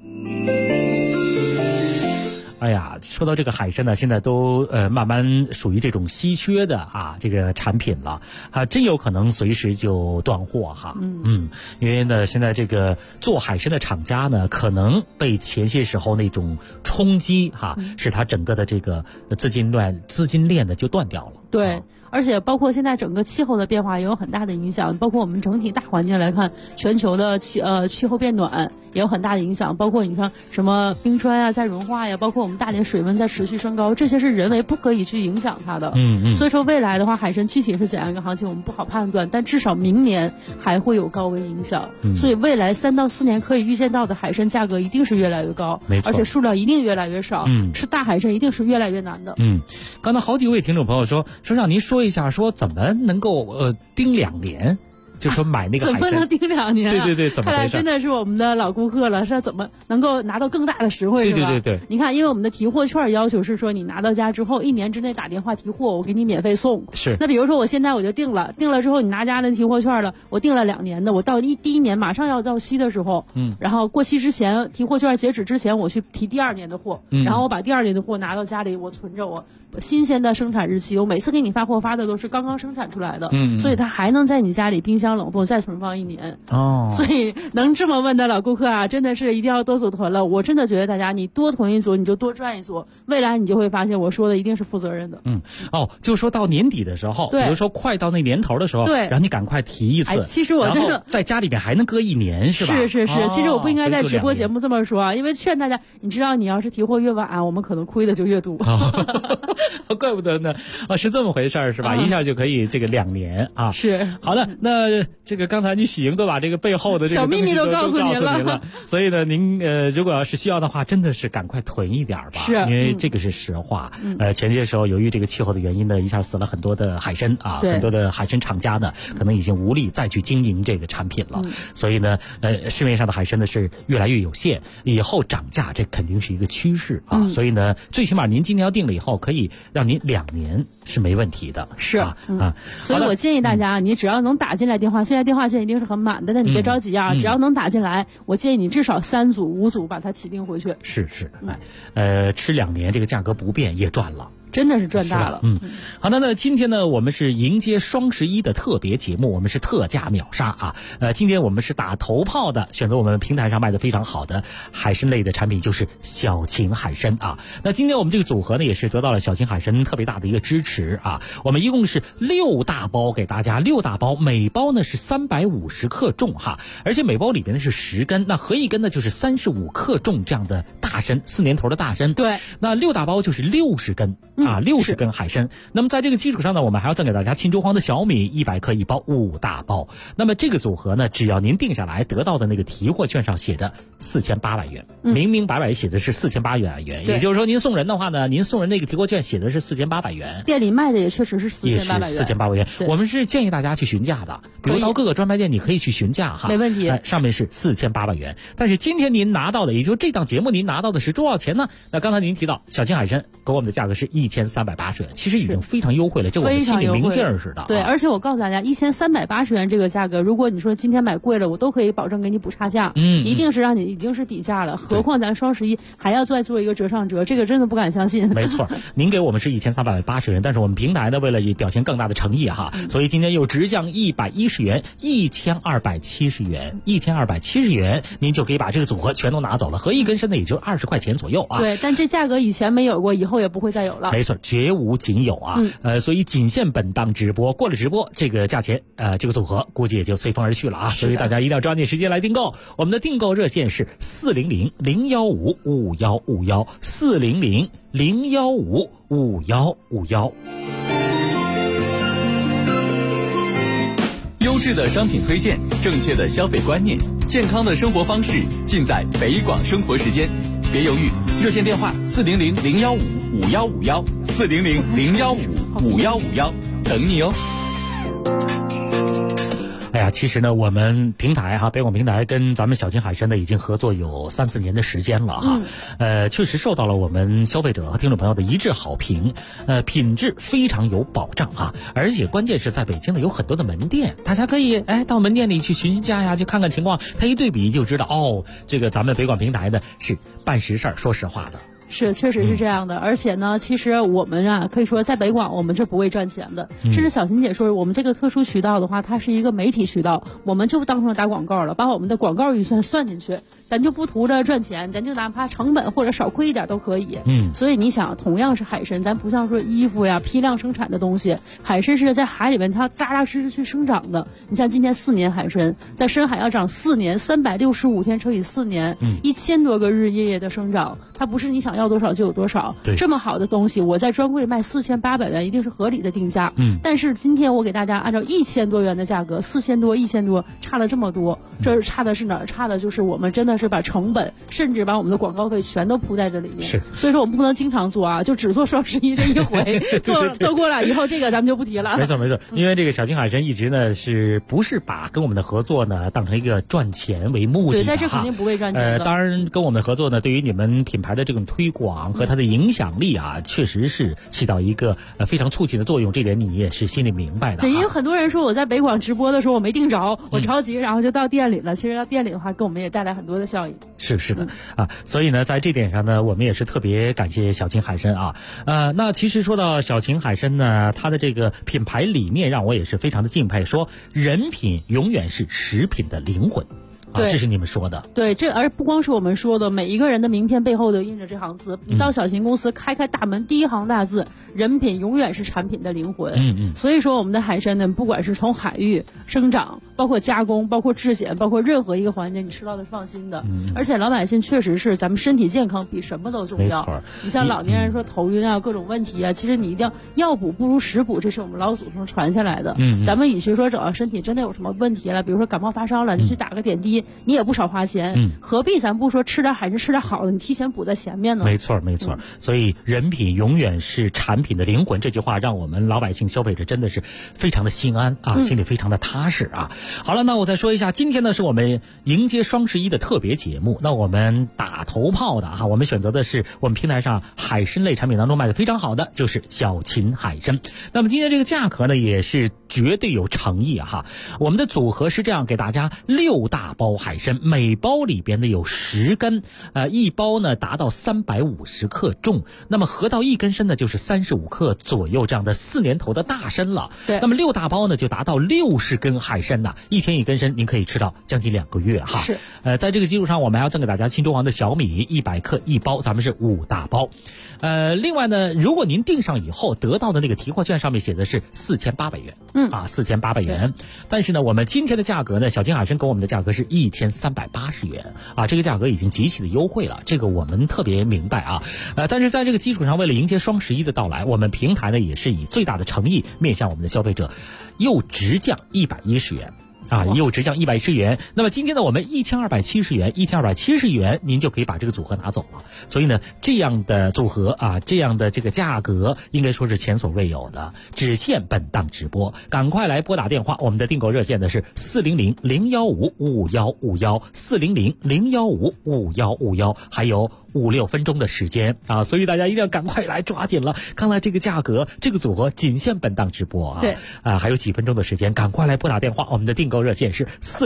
哎呀，说到这个海参呢，现在都慢慢属于这种稀缺的这个产品了真有可能随时就断货哈。因为呢，现在这个做海参的厂家呢，可能被前些时候那种冲击使它整个的这个资金链呢就断掉了。 对。而且包括现在整个气候的变化也有很大的影响，包括我们整体大环境来看，全球的气候变暖也有很大的影响，包括你看什么冰川在融化包括我们大连水温在持续升高，这些是人为不可以去影响它的。所以说未来的话，海参具体是怎样一个行情我们不好判断，但至少明年还会有高温影响。所以未来3到4年可以预见到的海参价格一定是越来越高，而且数量一定越来越少。吃大海参一定是越来越难的。 刚才好几位听众朋友说让您说一下，说怎么能够盯2年，就说买那个海参怎么能盯2年对对对，怎么回事？ 看来真的是我们的老顾客了，是怎么能够拿到更大的实惠？ 对对对对， 你看，因为我们的提货券要求是说，你拿到家之后1年之内打电话提货，我给你免费送。 是。 那比如说我现在我就定了之后，你拿家的提货券了，我定了2年的，我到第1年马上要到期的时候，然后过期之前，提货券截止之前，我去提第2年的货，然后我把第2年的货拿到家里，我存着我新鲜的生产日期，我每次给你发货发的都是刚刚生产出来的，所以它还能在你家里冰箱冷冻再存放1年。所以能这么问的老顾客真的是一定要多组团了。我真的觉得大家你多囤一组，你就多赚一组，未来你就会发现我说的一定是负责任的。 就说到年底的时候，比如说快到那年头的时候， 对， 然后你赶快提一次。 其实我真的在家里边还能搁1年，是吧？ 是。其实我不应该在直播节目这么说因为劝大家，你知道你要是提货越晚，我们可能亏的就越多。 怪不得呢，是这么回事儿，是吧？一下就可以这个2年是。 好的，那这个刚才你喜莹都把这个背后的这个小秘密都告诉您了， 所以呢，您如果要是需要的话，真的是赶快囤一点吧， 是， 因为这个是实话。前些时候由于这个气候的原因呢，一下死了很多的海参很多的海参厂家呢，可能已经无力再去经营这个产品了。所以呢，市面上的海参呢是越来越有限，以后涨价这肯定是一个趋势所以呢，最起码您今天要定了以后，可以让您2年是没问题的。 是所以我建议大家，你只要能打进来电话，现在电话线一定是很满的，那你别着急只要能打进来，我建议你至少3组5组把它起订回去。 是，吃2年这个价格不变也赚了。 真的是赚大了。 好的，那今天呢，我们是迎接双11的特别节目，我们是特价秒杀今天我们是打头炮的，选择我们平台上卖的非常好的海参类的产品，就是小秦海参那今天我们这个组合呢，也是得到了小秦海参特别大的一个支持我们一共是6大包给大家，6大包，每包呢是350克重而且每包里边呢是10根，那合一根呢就是35克重这样的大参，4年头的大参。 对， 那6大包就是60根。60根海参。那么在这个基础上呢，我们还要赠给大家青州黄的小米100克1包，5大包。那么这个组合呢，只要您定下来，得到的那个提货券上写着4800元，明明白白写的是4800元，也就是说您送人的话呢，您送人那个提货券写的是4800元， 店里卖的也确实是4800元 ，4800元。我们是建议大家去询价的，比如到各个专卖店你可以去询价没问题。 上面是4800元，但是今天您拿到的，也就是这档节目您拿到的是多少钱呢？那刚才您提到小秦海参给我们的价格是1380元，其实已经非常优惠了，这我们心里明镜似的。 对，而且我告诉大家，1380元这个价格，如果你说今天买贵了，我都可以保证给你补差价，一定是让你已经是底价了。何况咱双11还要再做一个折上折，这个真的不敢相信。 没错，您给我们是1380元，但是我们平台呢，为了表现更大的诚意所以今天又直降110元，1270元，1270元，您就可以把这个组合全都拿走了，合一根身的也就20块钱左右对，但这价格以前没有过，以后也不会再有了。 没错，绝无仅有啊。所以仅限本档直播，过了直播这个价钱，这个组合估计也就随风而去了啊。所以大家一定要抓紧时间来订购。我们的订购热线是400-015-5151，400-015-5151。 优质的商品推荐，正确的消费观念，健康的生活方式，尽在北广生活时间。别犹豫，热线电话400-015-5151，400-015-5151，等你哦。 哎呀，其实呢，我们平台北广平台跟咱们小秦海参呢已经合作有3-4年的时间了哈。确实受到了我们消费者和听众朋友的一致好评，品质非常有保障啊，而且关键是在北京呢有很多的门店，大家可以到门店里去询价呀，去看看情况，他一对比就知道哦，这个咱们北广平台呢是办实事儿，说实话的。 是，确实是这样的。而且呢，其实我们可以说在北广我们这不会赚钱的。甚至小秦姐说，我们这个特殊渠道的话，它是一个媒体渠道，我们就当成打广告了，把我们的广告预算算进去，咱就不图着赚钱，咱就哪怕成本或者少亏一点都可以。所以你想，同样是海参，咱不像说衣服呀批量生产的东西，海参是在海里面它扎扎实实去生长的。你像今年4年海参在深海要长4年，365天乘以4年，1000多个日夜夜的生长，它不是你想要多少就有多少。这么好的东西，我在专柜卖4800元，一定是合理的定价。但是今天我给大家按照1000多元的价格，4000多、1000多，差了这么多。这差的是哪儿？差的就是我们真的是把成本，甚至把我们的广告费全都铺在这里面。所以说我们不能经常做啊，就只做双11这一回，做过了以后，这个咱们就不提了。 没错，因为这个小秦海参一直呢不是把跟我们的合作呢当成一个赚钱为目的的。 对，在这肯定不会赚钱的。 当然跟我们合作呢，对于你们品牌的这种推广和它的影响力啊，确实是起到一个非常促进的作用，这点你也是心里明白的。 对，因为很多人说我在北广直播的时候我没订着，我着急，然后就到店里了。其实到店里的话，给我们也带来很多的效益。 是的所以呢，在这点上呢，我们也是特别感谢小秦海参啊。那其实说到小秦海参呢，它的这个品牌理念让我也是非常的敬佩，说人品永远是食品的灵魂。这是你们说的。对， 而不光是我们说的，每一个人的名片背后都印着这行字。你到小秦公司开大门，第一行大字，人品永远是产品的灵魂。所以说我们的海参呢，不管是从海域生长，包括加工，包括质检，包括任何一个环节，你吃到的是放心的。而且老百姓确实是咱们身体健康比什么都重要。没错。你像老年人说头晕啊，各种问题啊，其实你一定要补不如食补，这是我们老祖宗传下来的。咱们与其说找到身体真的有什么问题了，比如说感冒发烧了，你去打个点滴，你也不少花钱。何必咱不说吃点海参，吃点好的，你提前补在前面呢？ 没错。所以人品永远是产品的灵魂，这句话让我们老百姓消费者真的是非常的心安啊，心里非常的踏实啊。好了，那我再说一下，今天呢是我们迎接双11的特别节目。那我们打头炮的我们选择的是我们平台上海参类产品当中卖的非常好的，就是小秦海参。那么今天这个价格呢也是绝对有诚意我们的组合是这样，给大家6大包海参，每包里边呢有10根，一包呢达到350克重，那么合到1根参呢就是35克左右，这样的4年头的大参了。对，那么6大包呢就达到60根海参呐，1天1根参，您可以吃到将近2个月是， 在这个基础上，我们还要赠给大家新中皇的小米100克1包，咱们是5大包。另外呢，如果您订上以后得到的那个提货券上面写的是4800元，4800元。但是呢，我们今天的价格呢，小秦海参给我们的价格是1380元这个价格已经极其的优惠了，这个我们特别明白但是在这个基础上，为了迎接双11的到来，我们平台呢也是以最大的诚意面向我们的消费者，又直降110元。又直降110元。那么今天呢，我们1270元，您就可以把这个组合拿走了。所以呢，这样的组合这样的这个价格，应该说是前所未有的，只限本档直播。赶快来拨打电话，我们的订购热线呢是400-015-5151，400-015-5151，还有5-6分钟的时间所以大家一定要赶快来抓紧了。刚才这个价格，这个组合仅限本档直播对还有几分钟的时间，赶快来拨打电话。我们的订购热线是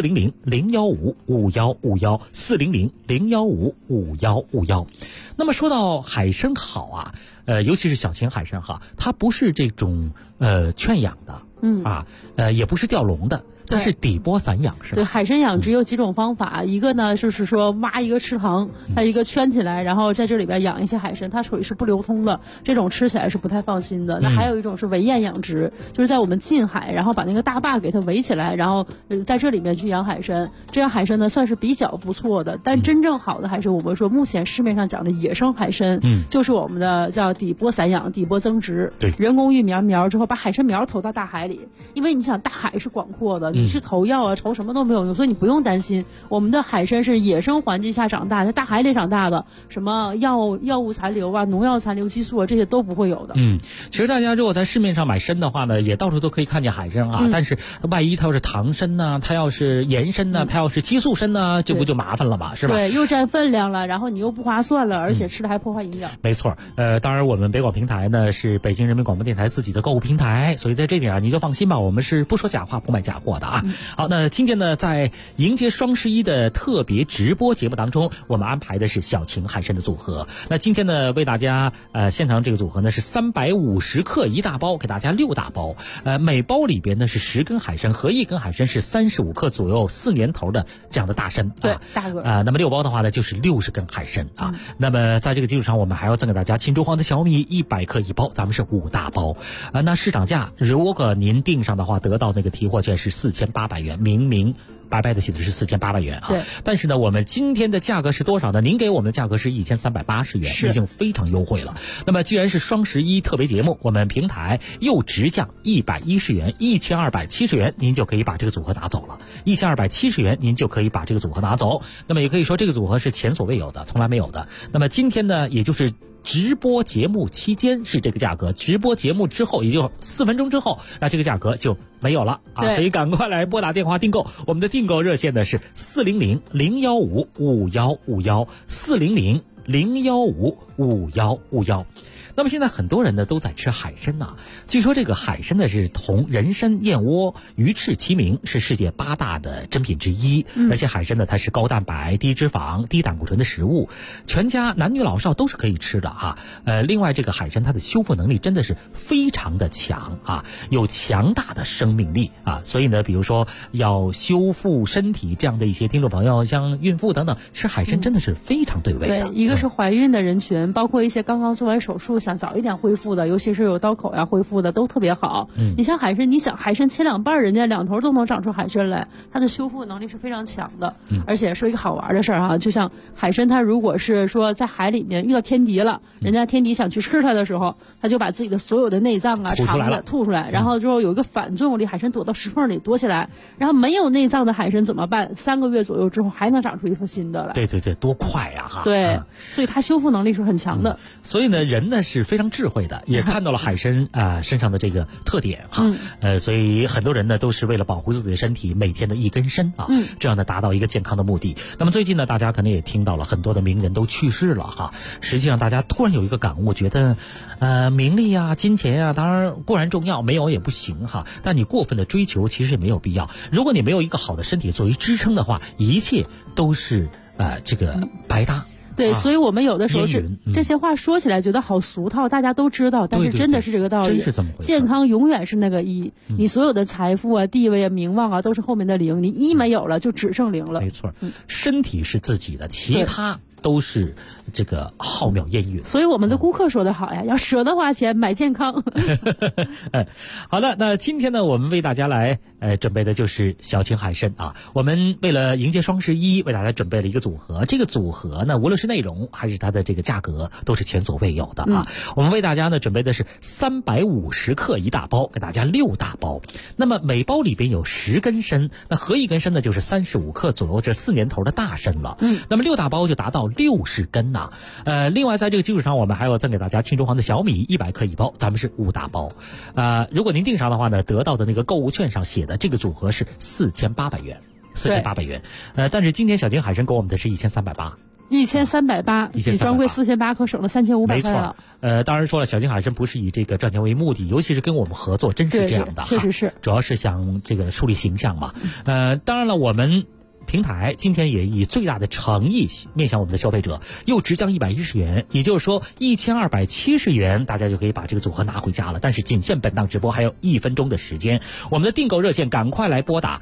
400-015-5151，400-015-5151。那么说到海参好尤其是小秦海参它不是这种圈养的也不是钓笼的， 它是底波散养是吧？ 对，海参养殖有几种方法，一个呢就是说挖一个池塘，它一个圈起来，然后在这里边养一些海参，它水是不流通的，这种吃起来是不太放心的。那还有一种是围堰养殖，就是在我们近海，然后把那个大坝给它围起来，然后在这里面去养海参，这样海参呢算是比较不错的。但真正好的海参，我们说目前市面上讲的野生海参，就是我们的叫底波散养、底波增殖， 对， 人工育苗之后把海参苗投到大海里，因为你想大海是广阔的，你去投药啊投什么都没有用，所以你不用担心。我们的海参是野生环境下长大，在大海里长大的，什么药物残留啊、农药残留、激素啊，这些都不会有的。 其实大家如果在市面上买参的话呢，也到处都可以看见海参啊。但是万一它要是糖参呢，它要是盐参呢，它要是激素参呢，这不就麻烦了嘛，是吧？ 对，又占分量了，然后你又不划算了，而且吃的还破坏营养。 没错，当然我们北广平台呢是北京人民广播电台自己的购物平台，所以在这点啊，你就放心吧，我们是不说假话、不卖假货的啊。好，那今天呢，在迎接双11的特别直播节目当中，我们安排的是小秦海参的组合。那今天呢，为大家现场这个组合呢是350克一大包，给大家6大包。每包里边呢是10根海参，合1根海参是35克左右，4年头的这样的大参。 对，大个。 那么6包的话呢，就是60根海参啊。那么在这个基础上，我们还要赠给大家秦州黄的小米100克一包，咱们是5大包。那市场价如果您订上的话，得到那个提货券是4800元，明白白的写的是4800元啊。 对。 但是呢，我们今天的价格是多少呢？您给我们的价格是1380元，已经非常优惠了。那么既然是双11特别节目，我们平台又直降110元，1270元，您就可以把这个组合拿走了。1270元，您就可以把这个组合拿走。那么也可以说这个组合是前所未有的，从来没有的。那么今天呢，也就是直播节目期间是这个价格，直播节目之后也就4分钟之后，那这个价格就没有了啊！所以赶快来拨打电话订购，我们的订购热线呢是400-015-5151，400-015-5151。那么现在很多人呢都在吃海参呐，据说这个海参呢是同人参、燕窝、鱼翅齐名，是世界8大的珍品之一。而且海参呢它是高蛋白、低脂肪、低胆固醇的食物，全家男女老少都是可以吃的哈。另外这个海参它的修复能力真的是非常的强啊，有强大的生命力啊。所以呢，比如说要修复身体这样的一些听众朋友，像孕妇等等，吃海参真的是非常对味的。 对，一个是怀孕的人群，包括一些刚刚做完手术想早一点恢复的，尤其是有刀口呀恢复的都特别好。你像海参，你想海参切2瓣，人家2头都能长出海参来，它的修复能力是非常强的。而且说一个好玩的事儿哈，就像海参，它如果是说在海里面遇到天敌了，人家天敌想去吃它的时候，它就把自己的所有的内脏啊、肠子吐出来，然后之后有一个反作用力，海参躲到石缝里躲起来。然后没有内脏的海参怎么办？3个月左右之后还能长出一副新的来。 对对对，多快呀哈！ 对，所以它修复能力是很强的。 所以呢，人呢是非常智慧的，也看到了海参身上的这个特点哈。所以很多人呢都是为了保护自己的身体，每天的1根参啊，这样呢达到一个健康的目的。那么最近呢，大家可能也听到了很多的名人都去世了哈。实际上大家突然有一个感悟，觉得名利啊、金钱啊，当然固然重要，没有也不行哈。但你过分的追求其实也没有必要。如果你没有一个好的身体作为支撑的话，一切都是这个白搭。 对，所以我们有的时候这些话说起来觉得好俗套，大家都知道，但是真的是这个道理。 真是这么回事。 健康永远是那个1，你所有的财富啊、地位啊、名望啊，都是后面的0，你1没有了，就只剩0了。 没错，身体是自己的，其他都是这个浩渺烟云。 所以我们的顾客说的好呀，要舍得花钱买健康。 好的，那今天呢，我们为大家来准备的就是小秦海参啊。我们为了迎接双11，为大家准备了一个组合。这个组合呢，无论是内容还是它的这个价格，都是前所未有的啊。我们为大家呢准备的是350克一大包，给大家6大包。那么每包里边有10根参，那合1根参呢就是35克左右，这4年头的大参了。那么6大包就达到60根呐。另外在这个基础上，我们还要赠给大家庆州黄的小米100克一包，咱们是5大包。如果您订上的话呢，得到的那个购物券上写的这个组合是4800元，4800元。但是今天小秦海参给我们的是1380。 1380，比专柜4800可省了3500块了。 当然说了，小秦海参不是以这个赚钱为目的，尤其是跟我们合作，真是这样的。 确实是， 主要是想这个树立形象嘛。当然了，我们平台今天也以最大的诚意面向我们的消费者，又直降110元，也就是说1270元，大家就可以把这个组合拿回家了。但是仅限本档直播还有1分钟的时间，我们的订购热线赶快来拨打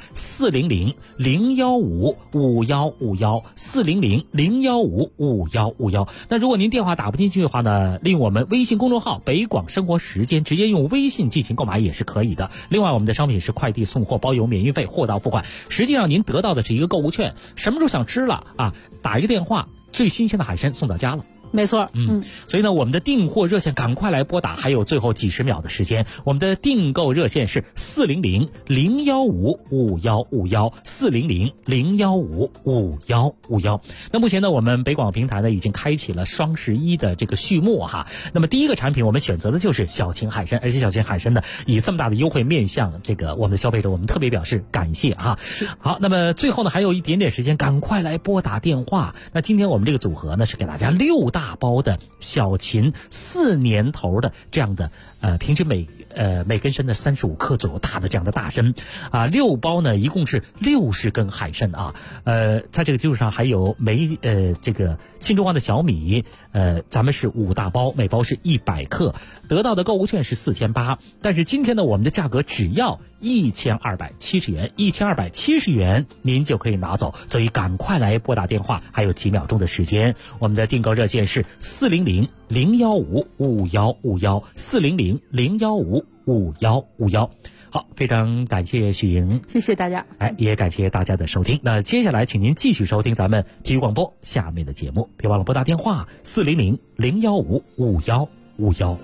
400-015-5151，400-015-5151。那如果您电话打不进去的话呢，利用我们微信公众号北广生活时间，直接用微信进行购买也是可以的。另外我们的商品是快递送货包邮免运费，货到付款，实际上您得到的是一个购物券，什么时候想吃了啊，打一个电话，最新鲜的海参送到家了。 没错， 所以呢，我们的订货热线赶快来拨打，还有最后几十秒的时间。我们的订购热线是400-015-5151，400-015-5151。那目前呢，我们北广平台呢已经开启了双11的这个序幕哈。那么第一个产品我们选择的就是小秦海参，而且小秦海参呢以这么大的优惠面向这个我们的消费者，我们特别表示感谢啊。好，那么最后呢还有一点点时间，赶快来拨打电话。那今天我们这个组合呢是给大家6大包的小秦4年头的这样的平均每根参的35克左右大的这样的大参啊，6包呢一共是60根海参啊，在这个基础上还有这个新中华的小米，咱们是5大包，每包是100克，得到的购物券是4800，但是今天呢我们的价格只要1270元，1270元您就可以拿走，所以赶快来拨打电话，还有几秒钟的时间。我们的订购热线是400-015-5151，400-015-5151。好，非常感谢许莹， 谢谢大家， 也感谢大家的收听。那接下来请您继续收听咱们体育广播下面的节目，别忘了拨打电话400-015-5151。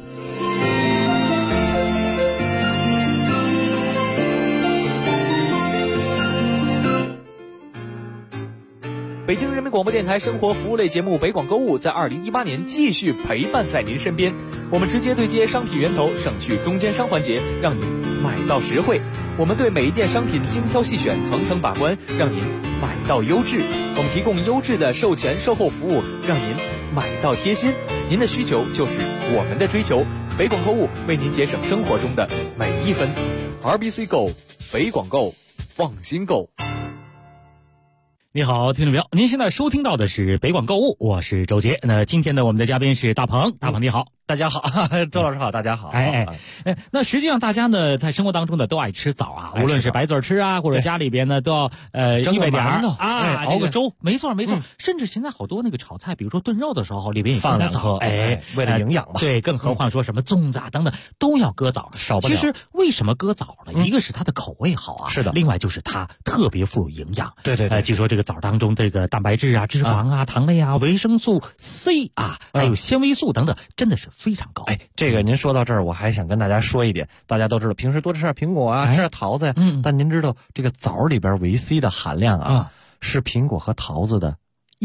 北京人民广播电台生活服务类节目北广购物在2018年继续陪伴在您身边，我们直接对接商品源头，省去中间商环节，让您买到实惠。我们对每一件商品精挑细选，层层把关，让您买到优质。我们提供优质的售前售后服务，让您买到贴心。您的需求就是我们的追求，北广购物为您节省生活中的每一分。RBC 购，北广购，放心购。 你好，听众朋友，您现在收听到的是北广购物，我是周杰。那今天呢，我们的嘉宾是大鹏，大鹏你好。 大家好，周老师好，大家好。 那实际上大家呢，在生活当中呢，都爱吃枣啊，无论是白嘴吃啊，或者家里边呢，都要蒸个馒头啊， 熬个粥， 没错。甚至现在好多那个炒菜，比如说炖肉的时候，里边也放2颗，为了营养嘛。 对，更何况说什么粽子啊等等，都要搁枣， 少不了。 其实为什么搁枣呢？一个是它的口味好啊， 是的。 另外就是它特别富有营养。 对。 据说这个枣当中这个蛋白质啊、脂肪啊、糖类啊、维生素 C 啊，还有纤维素等等，真的是非常高。 这个您说到这儿，我还想跟大家说一点，大家都知道平时多吃点苹果啊，吃点桃子呀，但您知道这个枣里边维 C 的含量啊，是苹果和桃子的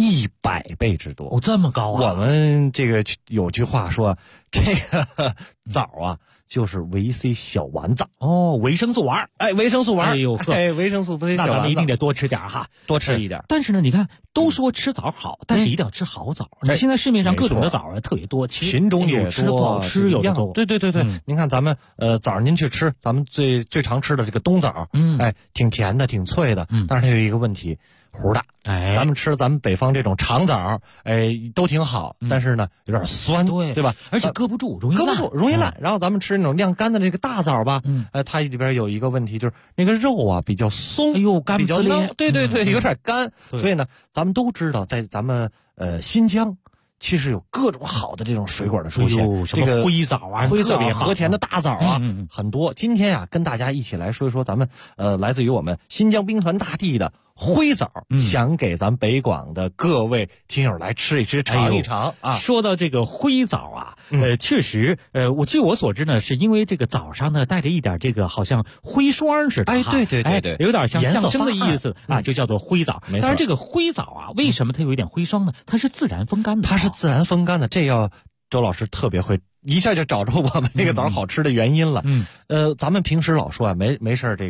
100倍之多。 这么高啊！ 我们这个有句话说，这个枣啊就是维 C 小丸子维生素丸， 维生素丸， 维生素 C 小丸子， 那咱们一定得多吃点哈， 多吃一点。 但是呢，你看都说吃枣好，但是一定要吃好枣。你现在市面上各种的枣啊特别多， 品种也多， 吃不好吃有的多。 对。您看咱们枣您去吃，咱们最常吃的这个冬枣，挺甜的，挺脆的，但是它有一个问题。核大，咱们吃咱们北方这种长枣，都挺好，但是呢有点酸，对吧？ 而且搁不住，容易烂。然后咱们吃那种晾干的这个大枣吧，它里边有一个问题，就是那个肉啊比较松， 干比较嫩，对，有点干。所以呢，咱们都知道，在咱们新疆。其实有各种好的这种水果的出现， 什么灰枣啊， 特别和甜的大枣啊，很多。今天呀，跟大家一起来说一说咱们来自于我们新疆兵团大地的灰枣，想给咱北广的各位听友来吃一吃，尝一尝啊。 说到这个灰枣啊，确实，据我所知呢，是因为这个枣上呢带着一点这个好像灰霜似的， 对， 有点像象征的意思啊，就叫做灰枣。当然，这个灰枣啊，为什么它有一点灰霜呢？它是自然风干的， 这要周老师特别会。一下就找着我们这个枣好吃的原因了。咱们平时老说啊，没事这个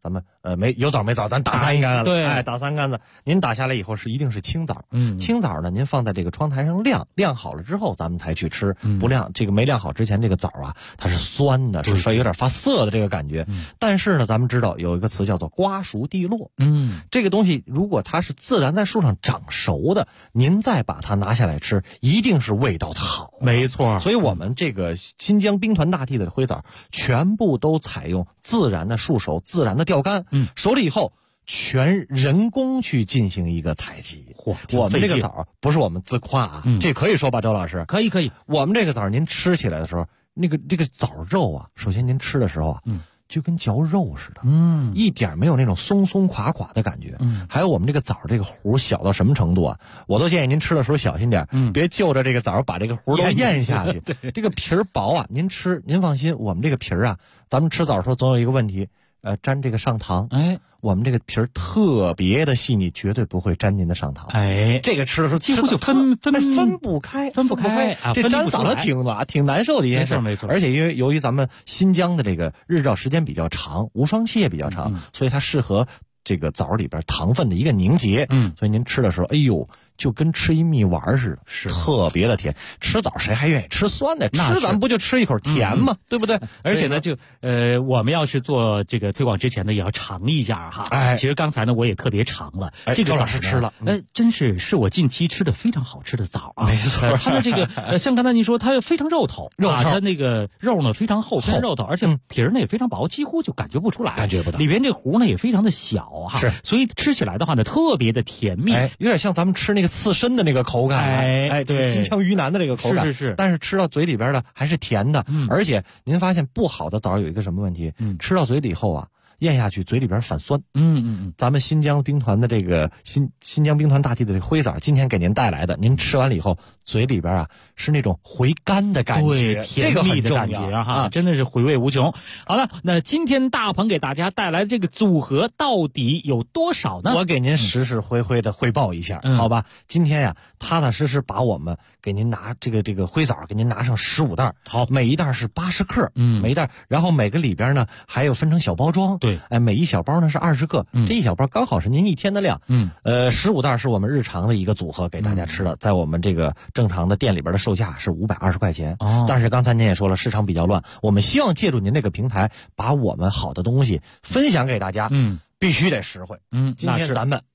咱们有枣没枣，咱打3竿子， 对， 打3竿子。您打下来以后一定是青枣，青枣呢，您放在这个窗台上晾好了之后，咱们才去吃。不晾，这个没晾好之前，这个枣啊，它是酸的，是有点发涩的这个感觉。但是呢，咱们知道有一个词叫做瓜熟蒂落，这个东西如果它是自然在树上长熟的，您再把它拿下来吃，一定是味道好。 没错， 所以我们这个新疆兵团大地的灰枣，全部都采用自然的树熟、自然的钓竿，熟了以后全人工去进行一个采集。我们这个枣不是我们自夸啊，这可以说吧，周老师？ 可以。 我们这个枣您吃起来的时候，这个枣肉啊，首先您吃的时候啊，就跟嚼肉似的，一点没有那种松松垮垮的感觉。还有我们这个枣这个核小到什么程度啊？我都建议您吃的时候小心点，别就着这个枣把这个核都咽下去。这个皮儿薄啊，您放心，我们这个皮儿啊，咱们吃枣的时候总有一个问题，沾这个上膛。我们这个皮儿特别的细腻，绝对不会沾您的上膛。这个吃的时候几乎就分不开， 这沾嗓子挺难受的一件事。 没错。 而且由于咱们新疆的这个日照时间比较长，无霜期也比较长，所以它适合这个枣里边糖分的一个凝结。所以您吃的时候，哎呦，就跟吃一蜜丸似的，是特别的甜。吃枣谁还愿意吃酸的？吃咱不就吃一口甜吗？对不对？ 而且呢，我们要是做这个推广之前呢，也要尝一下哈。其实刚才呢，我也特别尝了，这个周老师吃了， 真是我近期吃的非常好吃的枣啊。 没错， 它的这个像刚才您说，它非常肉头，它那个肉呢非常厚，非常肉头，而且皮儿呢也非常薄，几乎就感觉不出来， 感觉不到。 里边这核呢也非常的小哈，所以吃起来的话呢，特别的甜蜜， 有点像咱们吃那个刺身的那个口感， 对， 金枪鱼腩的这个口感是， 但是吃到嘴里边的还是甜的，而且您发现不好的枣有一个什么问题？吃到嘴里以后啊，咽下去嘴里边反酸。咱们新疆兵团的这个新疆兵团大地的这个灰枣，今天给您带来的，您吃完了以后，嘴里边啊是那种回甘的感觉， 甜蜜的感觉哈，真的是回味无穷。好了，那今天大鹏给大家带来的这个组合到底有多少呢？ 我给您实实惠惠的汇报一下，好吧？今天呀，踏踏实实把我们给您拿这个灰枣给您拿上15袋，好，每一袋是80克，每一袋，然后每个里边呢还有分成小包装， 对， 每一小包呢是20克，这一小包刚好是您1天的量，15袋是我们日常的一个组合给大家吃的，在我们这个正常的店里边的售价是520块钱，但是刚才您也说了，市场比较乱，我们希望借助您这个平台，把我们好的东西分享给大家，必须得实惠，今天咱们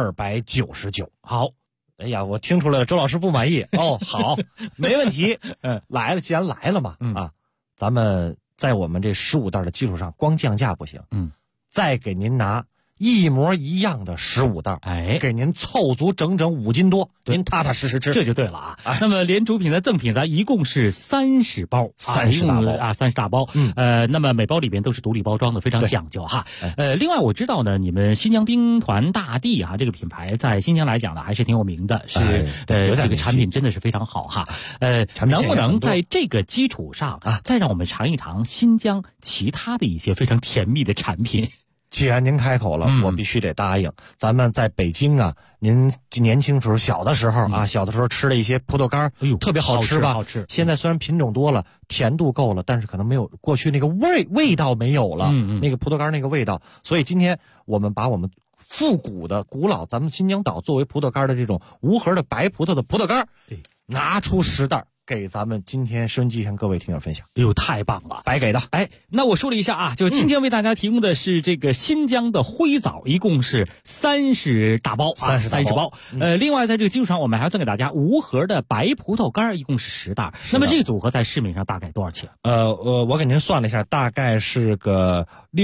299，好。哎呀，我听出来了，周老师不满意哦。好，没问题。来了，既然来了嘛，咱们在我们这15袋的基础上，光降价不行，再给您拿一模一样的15袋，给您凑足整整5斤多，您踏踏实实吃， 这就对了啊。那么连主品的赠品呢，一共是30包，30大包啊，30大包。那么每包里边都是独立包装的，非常讲究哈。另外我知道呢，你们新疆兵团大地这个品牌在新疆来讲呢，还是挺有名的，是这个产品真的是非常好哈。能不能在这个基础上再让我们尝一尝新疆其他的一些非常甜蜜的产品？ 既然您开口了，我必须得答应。咱们在北京啊，您年轻时候小的时候吃了一些葡萄干，特别好吃吧？ 好吃。 现在虽然品种多了，甜度够了，但是可能没有过去那个味道没有了，那个葡萄干那个味道。所以今天我们把我们复古的古老咱们新疆岛作为葡萄干的这种无核的白葡萄的葡萄干，拿出10袋。给咱们今天收音机上各位听友分享， 太棒了， 白给的。 那我说了一下啊，就今天为大家提供的是这个新疆的灰枣，一共是30大包，30包。另外在这个基础上，我们还要赠给大家无核的白葡萄干，一共是10袋。那么这个组合在市面上大概多少钱？ 我给您算了一下，大概是个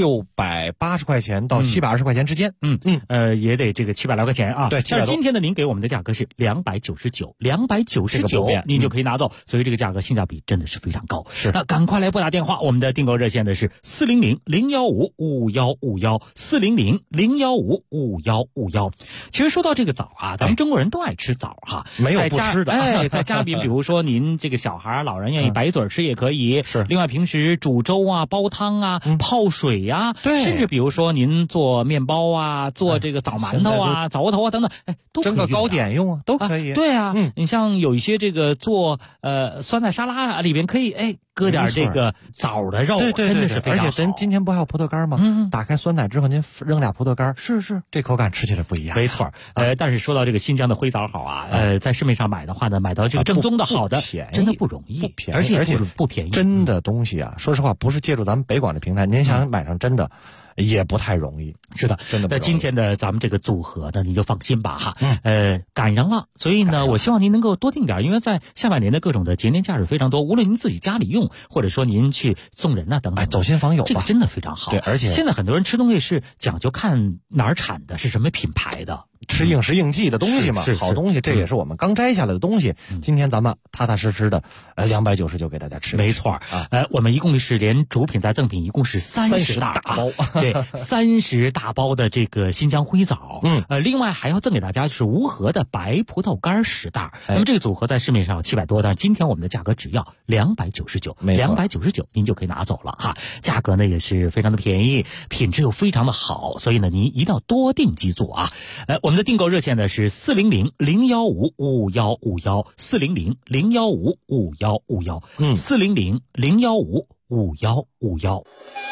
680块钱到720块钱之间。 也得这个700来块钱啊。 对， 但是今天呢，您给我们的价格是299，您就可以拿走。所以这个价格性价比真的是非常高。那赶快来拨打电话，我们的订购热线的是400-015-5151，400-015-5151。其实说到这个枣啊，咱们中国人都爱吃枣哈， 没有不吃的。 在家里比如说您这个小孩老人愿意白嘴吃也可以，是。另外平时煮粥啊、煲汤啊、泡水呀，对，甚至比如说您做面包啊、做这个枣馒头啊、枣窝头啊等等，都可以蒸个糕点用啊，都可以。 对啊，你像有一些这个做酸菜沙拉里边可以搁点这个枣的肉， 对， 真的是非常好。 而且咱今天不还有葡萄干吗？打开酸奶之后您扔俩葡萄干， 是， 这口感吃起来不一样。 没错，但是说到这个新疆的灰枣好啊，在市面上买的话呢，买到这个正宗的好的，真的不容易， 不便宜， 而且不便宜。 真的东西啊，说实话，不是借助咱们北广的平台，您想买上真的。也不太容易， 是的， 真的。 那今天的咱们这个组合呢，你就放心吧哈。赶上了，所以呢，我希望您能够多订点，因为在下半年的各种的节年假日非常多，无论您自己家里用，或者说您去送人等等， 走亲访友吧， 这个真的非常好。 对，而且现在很多人吃东西是讲究看哪儿产的，是什么品牌的。 吃应时应季的东西嘛， 是好东西，这也是我们刚摘下来的东西。今天咱们踏踏实实的，299给大家吃。 没错，我们一共是连主品带赠品，一共是30大包，对，30大包的这个新疆灰枣。另外还要赠给大家就是无核的白葡萄干10袋。那么这个组合在市面上700多，但是今天我们的价格只要299，299您就可以拿走了哈。价格呢也是非常的便宜，品质又非常的好，所以呢您一定要多订几组啊。我们的订购热线呢是400-015-5151，400-015-5151，400-015-5151。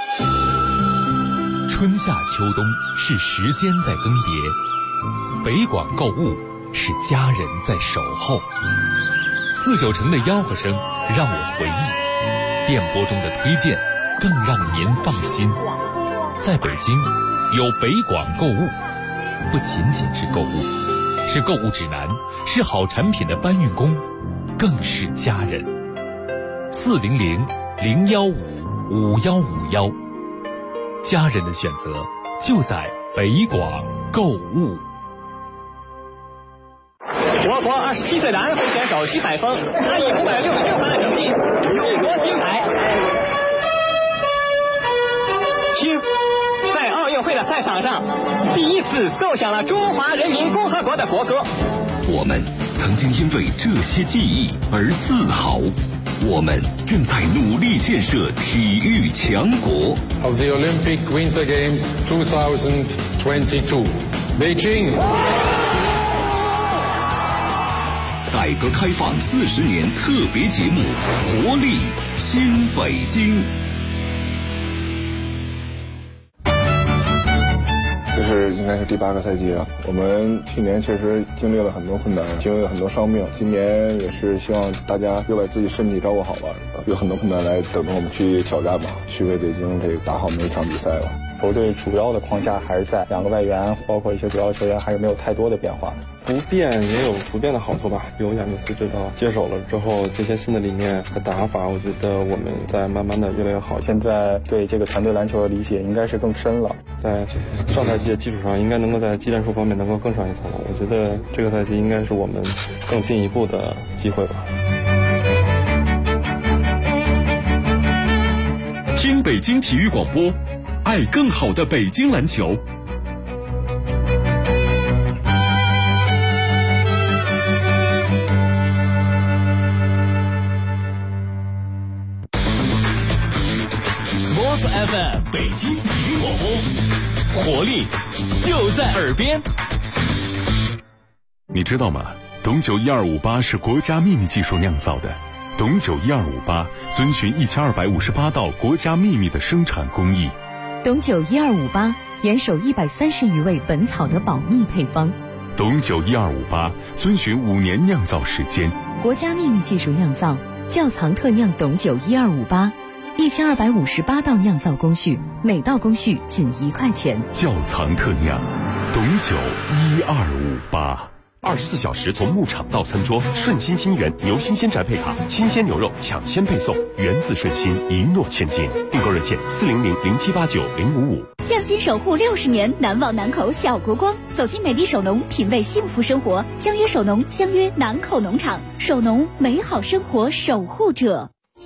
春夏秋冬是时间在更迭，北广购物是家人在守候。四九城的吆喝声让我回忆，电波中的推荐更让您放心。在北京有北广购物，不仅仅是购物，是购物指南，是好产品的搬运工，更是家人。400-015-5151，家人的选择就在北广购物。 我国27岁的安徽选手徐海峰，他以566分的成绩勇夺金牌。在奥运会的赛场上，第一次奏响了中华人民共和国的国歌。 我们曾经因为这些记忆而自豪，我们正在努力建设体育强国。 Of the Olympic Winter Games 2022, Beijing。 改革开放40年特别节目，活力新北京。 这是应该是第8个赛季了。我们去年确实经历了很多困难，经历了很多伤病。今年也是希望大家又把自己身体照顾好吧，有很多困难来等着我们去挑战吧，去为北京这打好每一场比赛吧。 球队主要的框架还是在2个外援，包括一些主要球员还是没有太多的变化。 不变也有不变的好处吧。有亚尼斯指导接手了之后，这些新的理念和打法，我觉得我们在慢慢的越来越好。 现在对这个团队篮球的理解应该是更深了， 在上赛季的基础上，应该能够在技战术方面能够更上一层楼。我觉得这个赛季应该是我们更进一步的机会吧。 听北京体育广播，爱更好的北京篮球。 Sports FM 北京体育广播，活力就在耳边。 你知道吗？董酒1258是国家秘密技术酿造的。董酒1258遵循1258道国家秘密的生产工艺。 董酒1258严守130余味本草的保密配方。 董酒1258遵循5年酿造时间。 国家秘密技术酿造，窖藏特酿董酒1258，1258道酿造工序，每道工序仅1块钱。 窖藏特酿，董酒1258。 24小时从牧场到餐桌，顺心新源牛新鲜宅配卡，新鲜牛肉抢先配送，源自顺心，一诺千金。订购热线400-0789-055。 匠心守护60年，难忘南口小国光。走进美丽首农，品味幸福生活。相约首农，相约南口农场。首农，美好生活守护者。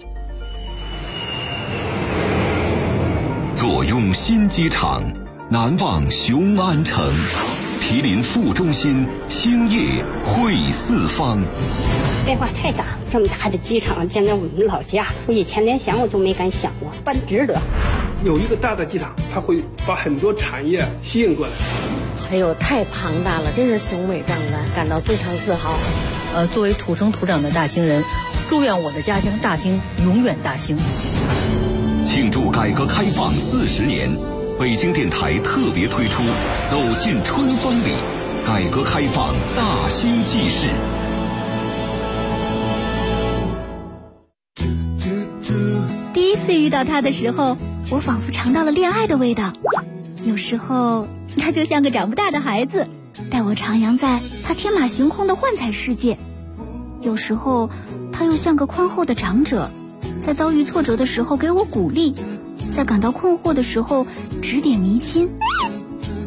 坐拥新机场，难忘雄安城。毗邻副中心，兴业汇四方。 变化太大，这么大的机场建在我们老家，我以前连想我都没敢想过，办值得。 有一个大的机场，它会把很多产业吸引过来。 哎呦，太庞大了，真是雄伟壮观，感到非常自豪。 作为土生土长的大兴人， 祝愿我的家乡大兴永远大兴。 庆祝改革开放40年，北京电台特别推出《走进春风里》，改革开放大兴纪事。 第一次遇到他的时候，我仿佛尝到了恋爱的味道。有时候他就像个长不大的孩子，带我徜徉在他天马行空的幻彩世界。有时候他又像个宽厚的长者，在遭遇挫折的时候给我鼓励，在感到困惑的时候指点迷津。